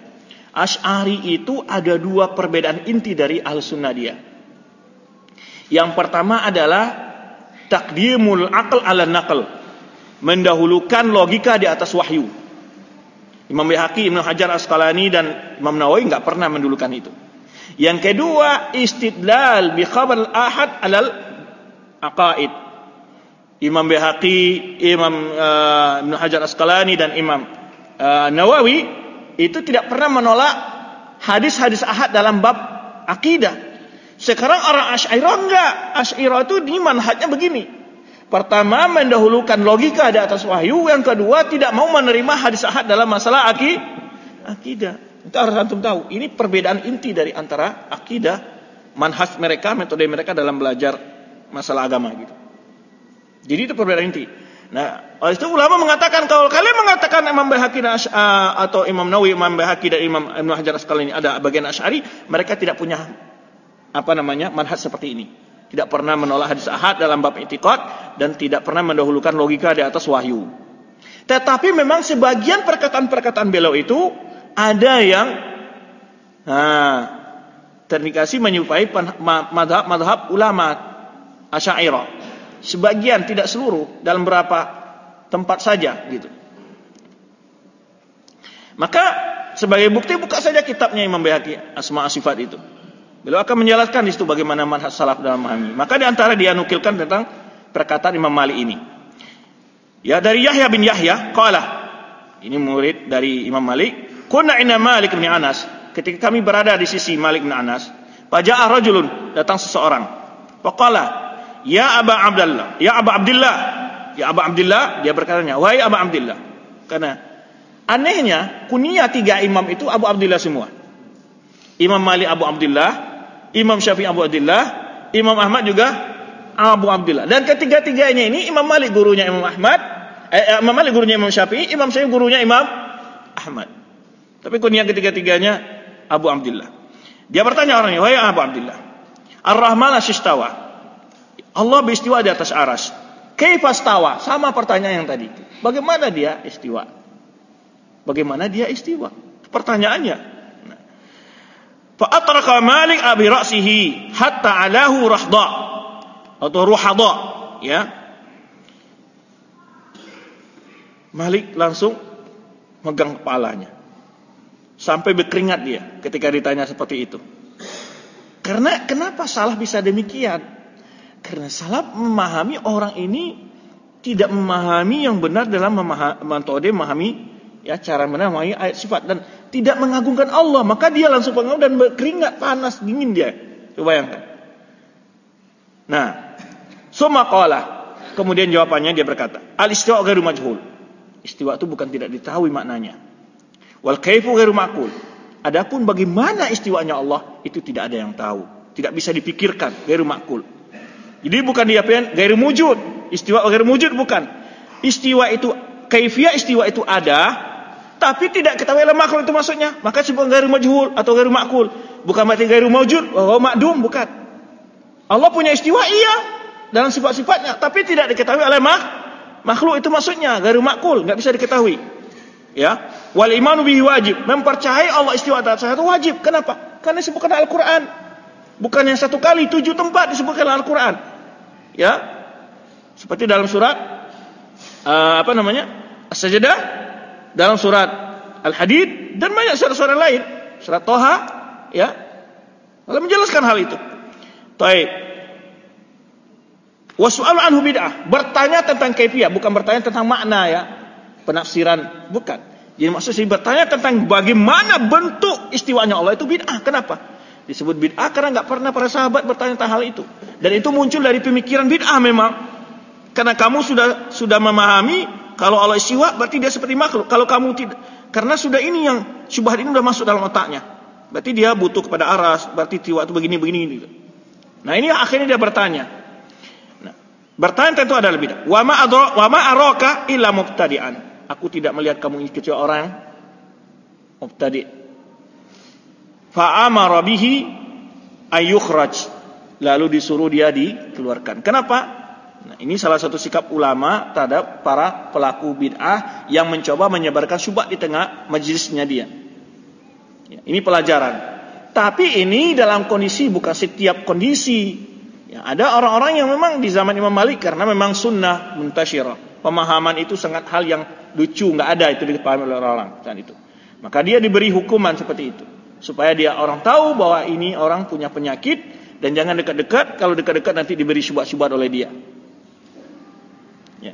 Asy'ari itu ada dua perbedaan inti dari Ahlussunnah dia. Yang pertama adalah taqdimul aql ala naql, mendahulukan logika di atas wahyu. Imam Baihaqi, Ibnu Hajar Asqalani dan Imam Nawawi enggak pernah mendahulukan itu. Yang kedua, istidlal bi khabar al-ahad alal aqaid. Imam Baihaqi, Imam uh, Ibnu Hajar Asqalani dan Imam uh, Nawawi itu tidak pernah menolak hadis-hadis ahad dalam bab akidah. Sekarang orang Asy'ariyah enggak. Asy'ariyah itu di manhajnya begini. Pertama, mendahulukan logika di atas wahyu. Yang kedua, tidak mau menerima hadis ahad dalam masalah aki, akidah. Itu harus antum tahu. Ini perbedaan inti dari antara akidah, manhaj mereka, metode mereka dalam belajar masalah agama gitu. Jadi itu perbedaan inti. Nah, oleh itu ulama mengatakan, kalau kalian mengatakan Imam Baihaqi atau Imam Nawawi, Imam Baihaqi dan Imam Ibnu Hajar Asqalani ada bagian Asy'ari, mereka tidak punya apa namanya manhaj seperti ini. Tidak pernah menolak hadis ahad dalam bab i'tiqad dan tidak pernah mendahulukan logika di atas wahyu. Tetapi memang sebagian perkataan-perkataan beliau itu ada yang nah, terindikasi menyerupai madhab-madhab ulama Asy'ariyah. Sebagian, tidak seluruh, dalam beberapa tempat saja gitu. Maka sebagai bukti buka saja kitabnya Imam Baihaqi Asma' Sifat itu. Beliau akan menjelaskan di situ bagaimana manhaj salaf dalam memahami. Maka di antara dia nukilkan tentang perkataan Imam Malik ini. Ya, dari Yahya bin Yahya qala. Ini murid dari Imam Malik. Kunna inna Malik bin Anas. Ketika kami berada di sisi Malik bin Anas, faja'a rajulun, datang seseorang. Faqala, ya Aba Abdullah, ya Aba Abdullah, ya Aba Abdullah, dia berkatanya, wahai Aba Abdullah. Karena anehnya kunyah tiga imam itu Abu Abdullah semua. Imam Malik Abu Abdullah, Imam Syafi'i Abu Abdullah, Imam Ahmad juga Abu Abdullah. Dan ketiga-tiganya ini Imam Malik gurunya Imam Ahmad, eh, Imam Malik gurunya Imam Syafi'i, Imam Syafi'i gurunya Imam Ahmad. Tapi kunyah ketiga-tiganya Abu Abdullah. Dia bertanya orangnya, wahai Abu Abdullah, Ar-Rahman as-Istawa. Allah beristiwa di atas aras. Kaifa stawa? Sama pertanyaan yang tadi. Bagaimana dia istiwa? Bagaimana dia istiwa? Pertanyaannya. Fa'atraka Malik abi ra'sihi hatta alahu rahda atau ruhada, ya. Malik langsung megang kepalanya sampai berkeringat dia ketika ditanya seperti itu. Karena kenapa salaf bisa demikian? Karena salaf memahami orang ini tidak memahami yang benar dalam memahami metode memahami ya cara memahami ayat sifat dan tidak mengagungkan Allah, maka dia langsung pengagum dan berkeringat panas dingin dia. Coba bayangkan. Nah, summa qala, kemudian jawabannya dia berkata, al-istiwa ghairu majhul. Istiwa itu bukan tidak diketahui maknanya. Wal kaifu ghairu ma'qul. Adapun bagaimana istiwanya Allah itu tidak ada yang tahu, tidak bisa dipikirkan, ghairu ma'qul. Jadi bukan dia pengen ghairu wujud, istiwa ghairu wujud bukan. Istiwa itu kaifiyah istiwa itu ada, tapi tidak ketahui oleh makhluk itu maksudnya. Maka disebut ghairu majhul atau ghairu ma'qul. Bukan berarti ghairu mawjud, wa ma'dum, bukan. Allah punya istiwa iya dalam sifat-sifatnya, tapi tidak diketahui oleh makhluk itu maksudnya, ghairu ma'qul, enggak bisa diketahui. Ya, wal imanu bihi wajib. Mempercayai Allah istiwa atas itu wajib. Kenapa? Karena disebutkan Al-Qur'an. Bukan yang satu kali, tujuh tempat disebutkan Al-Qur'an. Ya. Seperti dalam surat uh, apa namanya? As-Sajdah, dalam surat Al-Hadid dan banyak surat-surat lain, surat Toha, ya, Allah menjelaskan hal itu. Baik. Wasu'alu anhu bid'ah, bertanya tentang kaifiyah, bukan bertanya tentang makna ya, penafsiran, bukan. Jadi maksud saya bertanya tentang bagaimana bentuk istiwanya Allah itu bid'ah. Kenapa? Disebut bid'ah karena enggak pernah para sahabat bertanya tentang hal itu. Dan itu muncul dari pemikiran bid'ah memang. Karena kamu sudah sudah memahami kalau Allah istiwa berarti dia seperti makhluk. Kalau kamu tidak, karena sudah ini yang syubhat ini sudah masuk dalam otaknya. Berarti dia butuh kepada aras, berarti istiwa itu begini begini gitu. Nah, ini akhirnya dia bertanya. Nah, bertanya tentu adalah bid'ah. Wa ma adra wa ma araka illa mubtadi'an. Aku tidak melihat kamu ini kecuali orang mubtadi'. Fa amara bihi ayyukhraj. Lalu disuruh dia dikeluarkan. Kenapa? Nah, ini salah satu sikap ulama terhadap para pelaku bid'ah yang mencoba menyebarkan syubhat di tengah majelisnya dia. Ya, ini pelajaran. Tapi ini dalam kondisi, bukan setiap kondisi. Ya, ada orang-orang yang memang di zaman Imam Malik karena memang sunnah muntasyirah. Pemahaman itu sangat hal yang lucu, nggak ada itu dipahami oleh orang-orang saat itu. Maka dia diberi hukuman seperti itu, supaya dia orang tahu bahwa ini orang punya penyakit dan jangan dekat-dekat. Kalau dekat-dekat nanti diberi syubhat-syubhat oleh dia. Ya.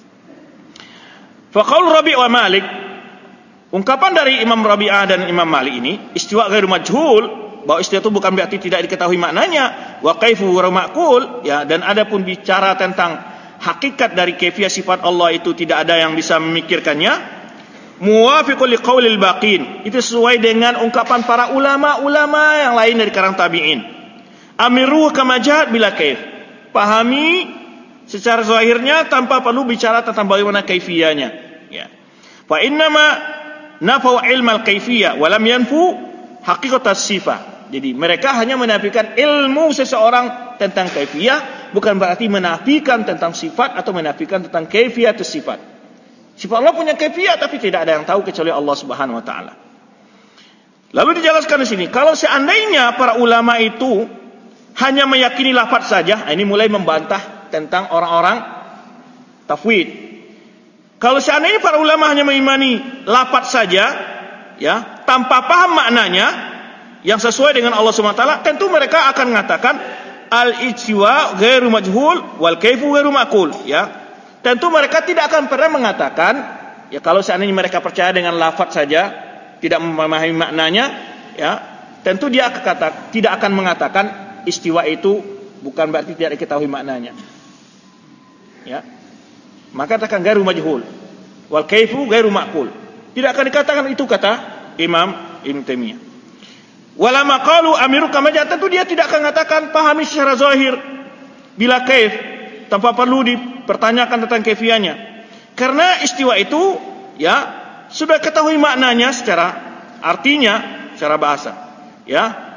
Faqaul Rabi' wa Malik, ungkapan dari Imam Rabi'ah dan Imam Malik ini, istiwa ghairu majhul, bahwa istiwa itu bukan berarti tidak diketahui maknanya, wa kaifu ghairu ma'qul, ya, dan adapun bicara tentang hakikat dari kaifiah sifat Allah itu tidak ada yang bisa memikirkannya, muwafiqul liqaulil baqin, itu sesuai dengan ungkapan para ulama-ulama yang lain dari kalangan tabi'in. Amiru kama ja'at bila kaif, pahami secara zahirnya tanpa perlu bicara tentang bagaimana kaifiyahnya, ya. Fa innama nafau ilmal kaifiyah wa lam yanfu haqiqatas sifat. Jadi mereka hanya menafikan ilmu seseorang tentang kaifiyah, bukan berarti menafikan tentang sifat atau menafikan tentang kaifiyah atau sifat. Sifat Allah punya kaifiyah tapi tidak ada yang tahu kecuali Allah Subhanahu wa taala. Lalu dijelaskan di sini, kalau seandainya para ulama itu hanya meyakini lafaz saja, ini mulai membantah tentang orang-orang tafwid. Kalau seandainya para ulama hanya mengimani lafaz saja, ya, tanpa paham maknanya yang sesuai dengan Allah Subhanahu wa taala, tentu mereka akan mengatakan al-istiwa ghairu majhul wal kaifu ghairu ma'qul, ya. Tentu mereka tidak akan pernah mengatakan, ya, kalau seandainya mereka percaya dengan lafaz saja, tidak memahami maknanya, ya, tentu dia kata, tidak akan mengatakan istiwa itu bukan berarti tidak diketahui maknanya. Ya. Maka katakan ghairu majhul wal kaifu ghairu ma'qul. Tidak akan dikatakan itu, kata Imam Ibnu Taimiyah. Wala maqalu amiru kama ja'at, tentu dia tidak akan mengatakan pahami secara zahir bila kaif, tanpa perlu dipertanyakan tentang kaifiyahnya. Karena istiwa itu, ya, sudah ketahui maknanya secara artinya, secara bahasa, ya.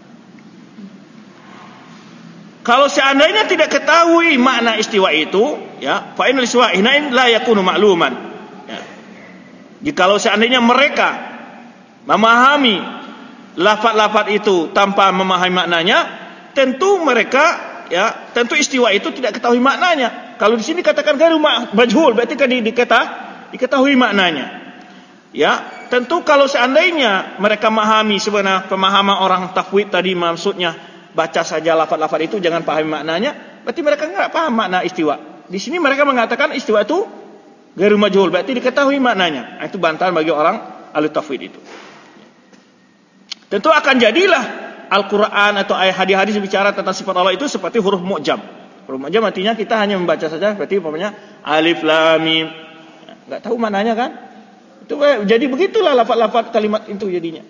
Kalau seandainya tidak ketahui makna istiwa itu, ya, fa inal istiwa hinain la yakunu ma'luman. Ya. Jikalau seandainya mereka memahami lafaz-lafaz itu tanpa memahami maknanya, tentu mereka, ya, tentu istiwa itu tidak ketahui maknanya. Kalau di sini katakan ghairu majhul, berarti kan dikata diketahui maknanya. Ya, tentu kalau seandainya mereka memahami sebenarnya pemahaman orang tafwid tadi, maksudnya baca saja lafaz-lafaz itu jangan pahami maknanya, berarti mereka enggak paham makna istiwa. Di sini mereka mengatakan istiwa itu ghairu majhul, berarti diketahui maknanya. Itu bantahan bagi orang ahli tafwid itu. Tentu akan jadilah Al-Quran atau ayat hadis-hadis bicara tentang sifat Allah itu seperti huruf mu'jam. Huruf mu'jam artinya kita hanya membaca saja, berarti umpamanya alif lam mim, enggak tahu maknanya kan? Itu jadi begitulah lafaz-lafaz kalimat itu jadinya.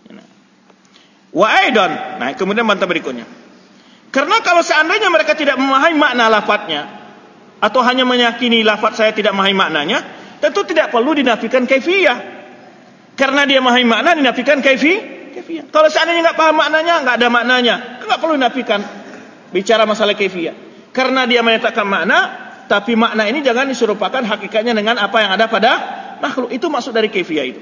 Wa aidan, nah kemudian bantah berikutnya. Karena kalau seandainya mereka tidak memahami makna lafaznya atau hanya meyakini lafaz saya tidak memahami maknanya, tentu tidak perlu dinafikan kaifiyah. Karena dia memahami makna, dinafikan kaifi kaifiyah. Kalau seandainya enggak paham maknanya, enggak ada maknanya, enggak perlu dinafikan bicara masalah kaifiyah. Karena dia menyatakan makna, tapi makna ini jangan diserupakan hakikatnya dengan apa yang ada pada makhluk. Itu maksud dari kaifiyah itu.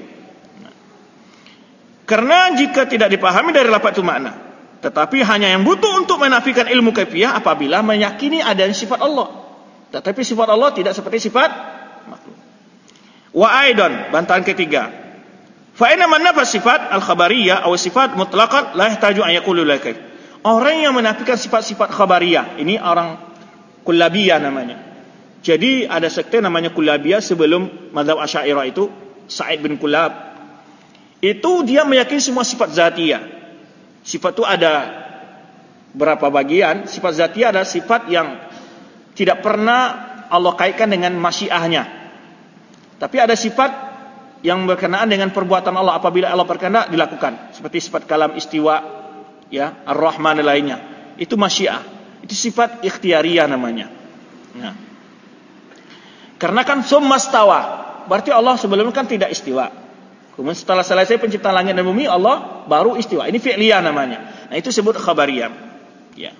Karena jika tidak dipahami dari lafaz itu makna, tetapi hanya yang butuh untuk menafikan ilmu kaifiyah apabila meyakini adanya sifat Allah. Tetapi sifat Allah tidak seperti sifat makhluk. Wa aidan, bantahan ketiga. Fa inna man nafa sifat al-khabariyah aw sifat mutlaqan la yahtaju an yaqulu la kaif. Orang yang menafikan sifat-sifat khabariyah, ini orang kullabiyah namanya. Jadi ada sekte namanya kullabiyah sebelum mazhab Asy'ariyah itu, Sa'id bin Kullab. Itu dia meyakini semua sifat zatiyah. Sifat itu ada berapa bagian. Sifat zatiyah adalah sifat yang tidak pernah Allah kaitkan dengan masyiahnya. Tapi ada sifat yang berkenaan dengan perbuatan Allah, apabila Allah berkehendak dilakukan. Seperti sifat kalam istiwa, ya, ar-Rahman dan lainnya. Itu masyiah. Itu sifat ikhtiariyah namanya. Nah. Karena kan summa stawa, berarti Allah sebelumnya kan tidak istiwa. Kemudian setelah selesai penciptaan langit dan bumi, Allah baru istiwa. Ini fi'liyah namanya. Nah, itu disebut khabariyah. Ya.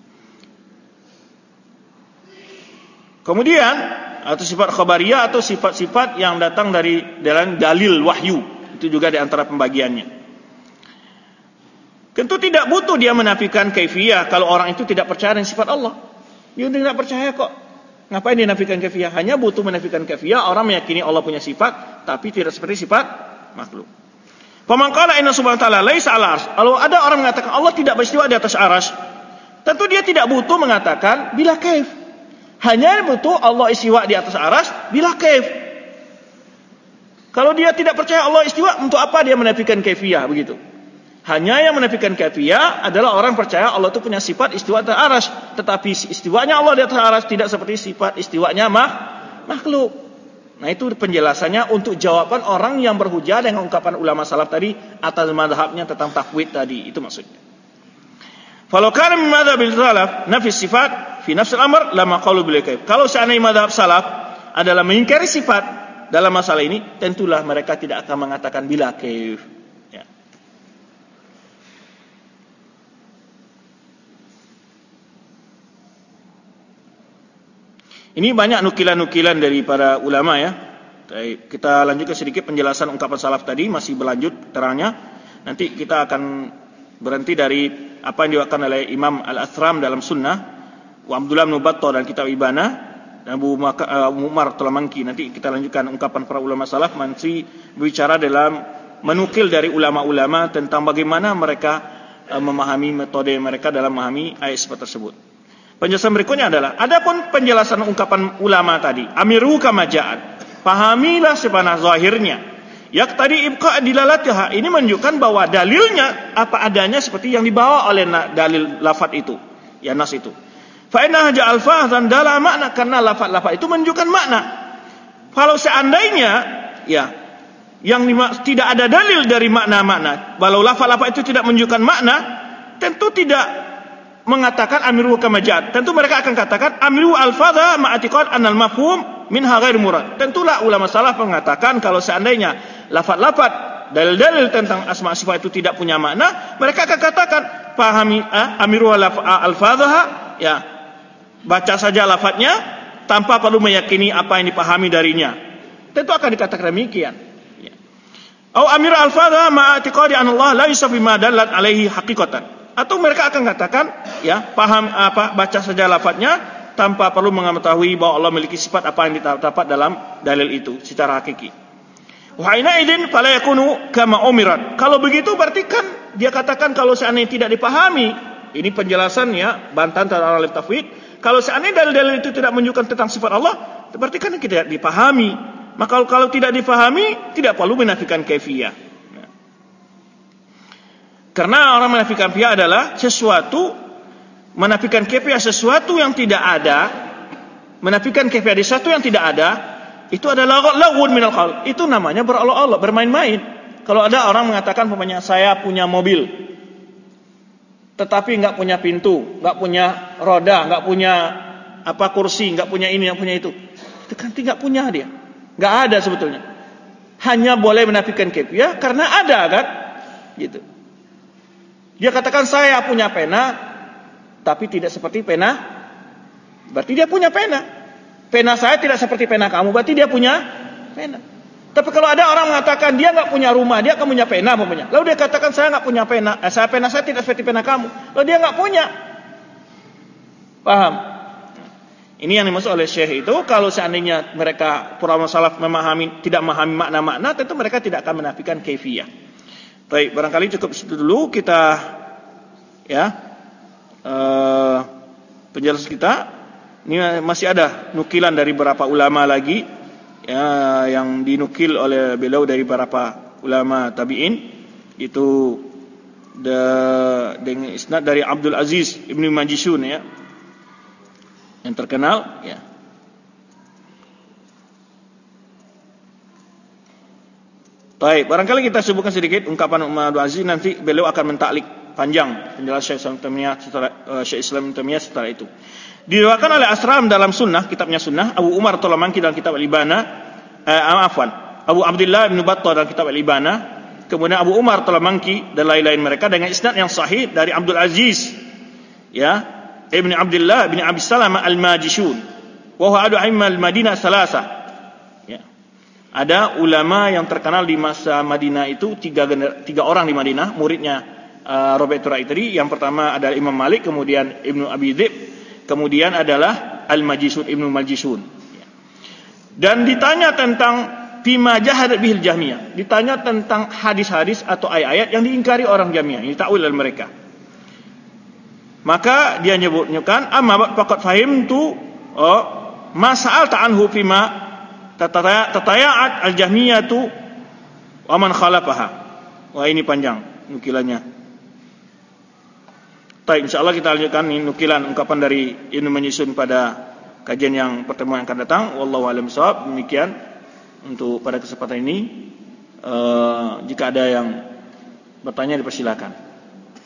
Kemudian atau sifat khabariyah atau sifat-sifat yang datang dari dalam dalil wahyu, itu juga di antara pembagiannya. Tentu tidak butuh dia menafikan kaifiyah kalau orang itu tidak percaya dengan sifat Allah. Dia tidak percaya kok. Ngapain dia nafikan kaifiyah? Hanya butuh menafikan kaifiyah orang meyakini Allah punya sifat tapi tidak seperti sifat makhluk. Faman qala inna subhanahu wa ta'ala laisa 'ala arsy. Kalau ada orang mengatakan Allah tidak beristiwa di atas arsy, tentu dia tidak butuh mengatakan bila kaif. Hanya butuh Allah istiwa di atas arsy bila kaif. Kalau dia tidak percaya Allah istiwa, untuk apa dia menafikan kaifiyah begitu? Hanya yang menafikan kaifiyah adalah orang percaya Allah itu punya sifat istiwa di atas arsy, tetapi istiwanya Allah di atas arsy tidak seperti sifat istiwanya mah makhluk. Nah, itu penjelasannya untuk jawaban orang yang berhujah dengan ungkapan ulama salaf tadi atas mazhabnya tentang takwid tadi, itu maksudnya. Falau kana min madhabil salaf nafi sifat fi nafs al-amr lama qalu bil kaif. Kalau seandainya mazhab salaf adalah mengingkari sifat dalam masalah ini, tentulah mereka tidak akan mengatakan bila kaif. Ya. Ini banyak nukilan-nukilan dari para ulama ya. Kita lanjutkan sedikit penjelasan ungkapan salaf tadi, masih berlanjut terangnya. Nanti kita akan berhenti dari apa yang diwakilkan oleh Imam Al-Athram dalam Sunnah, wa Abdullah bin Battah dan kitab Ibana, dan Abu Umar Talamangki. Nanti kita lanjutkan ungkapan para ulama salaf, masih berbicara dalam menukil dari ulama-ulama tentang bagaimana mereka memahami metode mereka dalam memahami ayat sifat tersebut. Penjelasan berikutnya adalah, adapun penjelasan ungkapan ulama tadi, amiru kama ja'at, pahamilah sepanah zahirnya. Yak tadi ibqa dilalatiha, ini menunjukkan bahwa dalilnya apa adanya seperti yang dibawa oleh dalil lafaz itu, ya nas itu. Fa inna ja'al fahzan dala makna, karena lafaz-lafaz itu menunjukkan makna. Kalau seandainya ya yang tidak ada dalil dari makna-makna, kalau lafaz-lafaz itu tidak menunjukkan makna, tentu tidak mengatakan amiru kama ja'at. Tentu mereka akan katakan amiru al-fadha ma'atiqad anal mafhum minha ghair murad. Tentulah ulama salaf mengatakan kalau seandainya lafaz-lafaz dalil-dalil tentang asma sifat itu tidak punya makna, mereka akan katakan pahami ah, amiru al-fadha, ya baca saja lafaznya tanpa perlu meyakini apa yang dipahami darinya. Tentu akan dikatakan demikian. Ya. Au amiru al-fadha ma'atiqad an Allah la yusafi ma dallat alaihi haqiqatan. Atau mereka akan katakan, ya, paham apa, baca saja lafadznya tanpa perlu mengetahui bahwa Allah memiliki sifat apa yang terdapat dalam dalil itu secara hakiki. Wa ina idin fala yakunu kama umirat. Kalau begitu berarti kan dia katakan kalau seandainya tidak dipahami, ini penjelasan ya, bantahan terhadap alim tafwid. Kalau seandainya dalil-dalil itu tidak menunjukkan tentang sifat Allah, berarti kan tidak dipahami. Maka kalau tidak dipahami, tidak perlu menafikan kaifiyah. Karena orang menafikan kaifiyah adalah sesuatu, menafikan kaifiyah sesuatu yang tidak ada, menafikan kaifiyah di sesuatu yang tidak ada, itu adalah laghun minal qaul. Itu namanya berolok-olok, bermain-main. Kalau ada orang mengatakan umpamanya saya punya mobil, tetapi nggak punya pintu, nggak punya roda, nggak punya apa kursi, nggak punya ini, nggak punya itu, itu kan tidak punya dia, nggak ada sebetulnya. Hanya boleh menafikan kaifiyah karena ada kan, gitu. Dia katakan saya punya pena, tapi tidak seperti pena, berarti dia punya pena. Pena saya tidak seperti pena kamu, berarti dia punya pena. Tapi kalau ada orang mengatakan dia nggak punya rumah, dia akan punya pena, punya. Lalu dia katakan saya nggak punya pena, eh, saya pena saya tidak seperti pena kamu, lalu dia nggak punya. Paham? Ini yang dimaksud oleh Syekh itu. Kalau seandainya mereka para salaf memahami, tidak memahami makna-makna, tentu mereka tidak akan menafikan kaifiyah. Baik, barangkali cukup situ dulu kita ya uh, penjelasan kita. Ini masih ada nukilan dari beberapa ulama lagi ya, yang dinukil oleh beliau dari beberapa ulama tabi'in, itu dengan isnad dari Abdul Aziz Ibnu Majishun ya, yang terkenal ya. Baik, barangkali kita sebutkan sedikit ungkapan Abdul Aziz, nanti beliau akan mentaklik panjang penjelasan Syekh Islam Taimiyah setelah uh, Syekh Islam Taimiyah setelah itu. Diriwayatkan oleh Asram dalam Sunnah, kitabnya Sunnah, Abu Umar Talamangki dalam kitab Al-Ibana, eh, afwan, Abu Abdullah bin Battah dalam kitab Al-Ibana, kemudian Abu Umar Talamangki dan lain-lain mereka dengan isnad yang sahih dari Abdul Aziz ya, Ibnu Abdullah bin Abi Salamah Al-Majishun, wa huwa adu aimal Madinah salasa. Ya. Ada ulama yang terkenal di masa Madinah itu tiga, tiga orang di Madinah, muridnya uh, Rabi'atul Ra'i tadi. Yang pertama adalah Imam Malik, kemudian Ibnu Abi Dzib, kemudian adalah Al-Majisun, Ibnu Majisun. Dan ditanya tentang fima jahadat bihil Jahmiyah, ditanya tentang hadis-hadis atau ayat-ayat yang diingkari orang Jahmiyah, ini ta'wil oleh mereka. Maka dia nyebutkan amma faqad fahimtu oh, ma sa'alta anhu fima tataya'at al-Jahmiyatu wa man khalafaha. Wah, ini panjang nukilannya. Baik, insyaallah kita lanjutkan ini nukilan ungkapan dari Ibnu Majisun pada kajian yang pertemuan yang akan datang. Wallahu a'lam bishawab. Demikian untuk pada kesempatan ini. Uh, jika ada yang bertanya dipersilakan.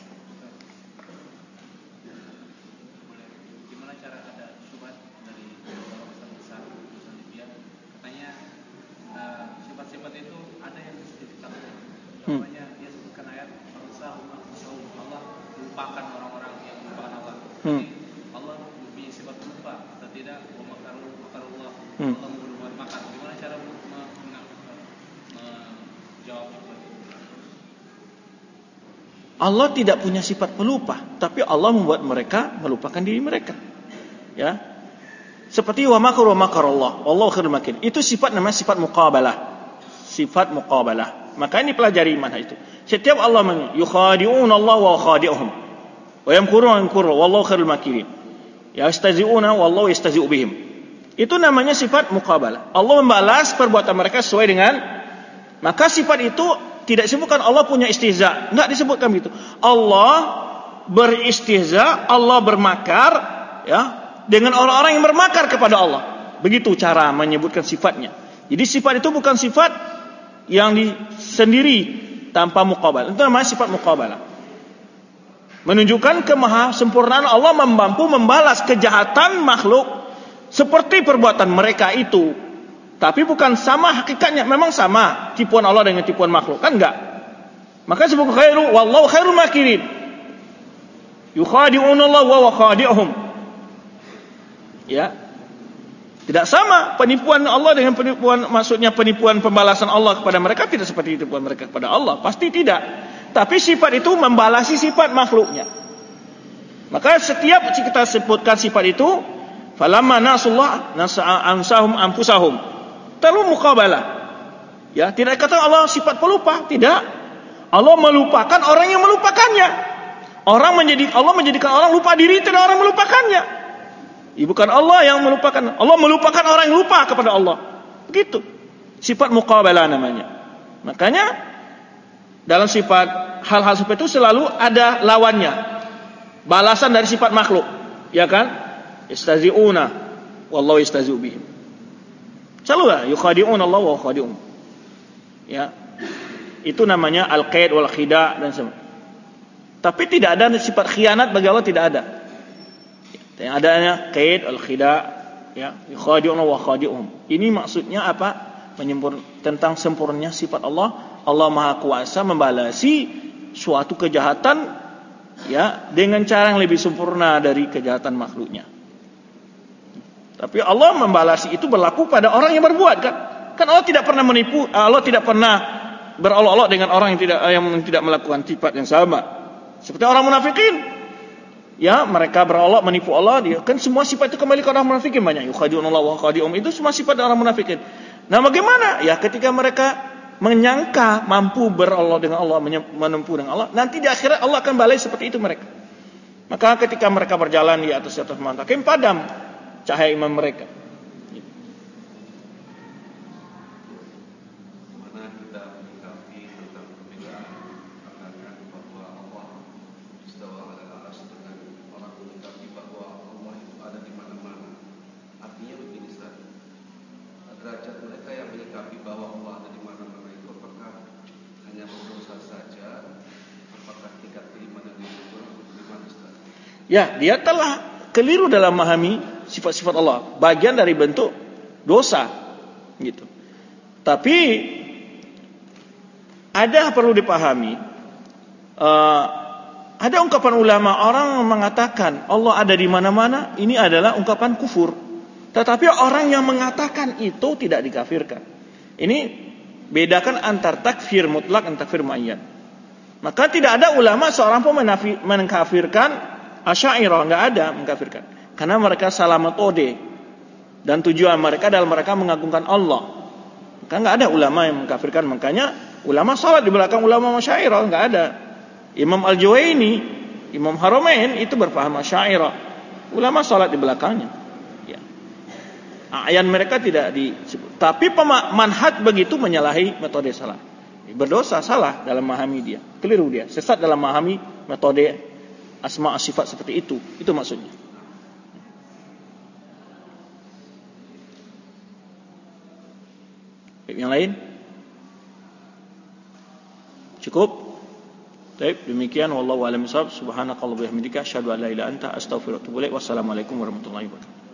Hmm. Allah mempunyai sifat lupa atau tidak? Wa makaru makarullah. Hmm. Allah membuat makar. Gimana cara menjawab itu? Allah tidak punya sifat pelupa, tapi Allah membuat mereka melupakan diri mereka. Ya. Seperti wa makaru makarullah, wallahu khairul makirin. Itu sifat namanya sifat muqabalah. Sifat muqabalah. Maka ini pelajari mana itu. Setiap Allah men yukhadi'un Allah wa khadi'uhum. Wa yamkuruna wa yamkuru wallahu khairul makirin. Yastazi'una wallahu yastazi'u bihim. Itu namanya sifat muqabalah. Allah membalas perbuatan mereka sesuai dengan, maka sifat itu tidak disebutkan Allah punya istihza, enggak disebutkan begitu. Allah beristihza, Allah bermakar ya dengan orang-orang yang bermakar kepada Allah. Begitu cara menyebutkan sifatnya. Jadi sifat itu bukan sifat yang di, sendiri tanpa muqabalah. Itu namanya sifat muqabalah. Menunjukkan kemahasempurnaan Allah mampu membalas kejahatan makhluk seperti perbuatan mereka itu. Tapi bukan sama hakikatnya. Memang sama tipuan Allah dengan tipuan makhluk, kan enggak? Maka sebut khairu wallahu khairul makirin. Yukhadi'un Allah wa khadi'uhum. Ya. Tidak sama penipuan Allah dengan penipuan, maksudnya penipuan pembalasan Allah kepada mereka tidak seperti tipuan mereka kepada Allah. Pasti tidak. Tapi sifat itu membalasi sifat makhluknya. Maka setiap kita sebutkan sifat itu, falamma nasullah ansahum anfusahum. Terlalu muqabalah. Ya, tidak kata Allah sifat pelupa, tidak. Allah melupakan orang yang melupakannya. Orang menjadi Allah menjadikan orang lupa diri, tidak orang melupakannya. Ya, bukan Allah yang melupakan. Allah melupakan orang yang lupa kepada Allah. Begitu. Sifat muqabalah namanya. Makanya dalam sifat hal-hal seperti itu selalu ada lawannya, balasan dari sifat makhluk, ya kan? Istazi'una wallahu yastazi'u bihim. Selalu lah yukhadi'un Allah wa khadi'un. Ya. Itu namanya al-qaid wal khida' dan semua. Tapi tidak ada sifat khianat bagi Allah, tidak ada. Yang adanya qaid al khida', ya, yukhadi'un wa khadi'un. Ini maksudnya apa? Menyempur tentang sempurnanya sifat Allah. Allah Maha Kuasa membalasi suatu kejahatan ya dengan cara yang lebih sempurna dari kejahatan makhluknya. Tapi Allah membalasi itu berlaku pada orang yang berbuat, kan? Kan Allah tidak pernah menipu, Allah tidak pernah berolok-olok dengan orang yang tidak yang tidak melakukan sifat yang sama. Seperti orang munafikin. Ya, mereka berolok menipu Allah, dia kan semua sifat itu kembali ke orang munafikin banyak. Yukhadi'unallaha wa khadi'um, itu semua sifat orang munafikin. Nah, bagaimana? Ya, ketika mereka menyangka mampu berolok dengan Allah, menempuh dengan Allah, nanti di akhirat Allah akan balai seperti itu mereka. Maka ketika mereka berjalan di atas atas mantakim, padam cahaya iman mereka. Mana kita menyikapi tentang perbedaan pandangan bahwa Allah istawa ala al-arsy dengan orang menyikapi bahwa Allah itu ada di mana-mana. Artinya begini, Ustaz. Derajat mereka yang menyikapi bahwa Allah ada di mana-mana itu apakah hanya berdosa saja? Apakah tingkat keimanan itu kurang bagaimana, Ustaz? Ya, dia telah keliru dalam memahami sifat-sifat Allah. Bagian dari bentuk dosa, gitu. Tapi ada perlu dipahami. Uh, ada ungkapan ulama, orang mengatakan Allah ada di mana-mana. Ini adalah ungkapan kufur. Tetapi orang yang mengatakan itu tidak dikafirkan. Ini bedakan antar takfir mutlak dan takfir muayyan. Maka tidak ada ulama seorang pun menafi, mengkafirkan Asy'ariyah, enggak ada mengkafirkan. Karena mereka salah metode dan tujuan mereka adalah mereka mengagungkan Allah. Maka enggak ada ulama yang mengkafirkan. Makanya ulama salat di belakang ulama Asy'ariyah, enggak ada. Imam Al-Juwaini, Imam Haramain itu berpaham Asy'ariyah. Ulama salat di belakangnya. Ya. Ayan mereka tidak disebut. Tapi manhaj begitu menyalahi metode salah. Berdosa, salah dalam memahami dia, keliru dia, sesat dalam memahami metode asma sifat seperti itu. Itu maksudnya. Yang lain? Cukup? Baik, demikian wallahu a'lam bishawab. Subhanakallahumma wa bihamdika asyhadu an la ilaha illa anta astaghfiruka wa atubu ilaik. Wassalamualaikum warahmatullahi wabarakatuh.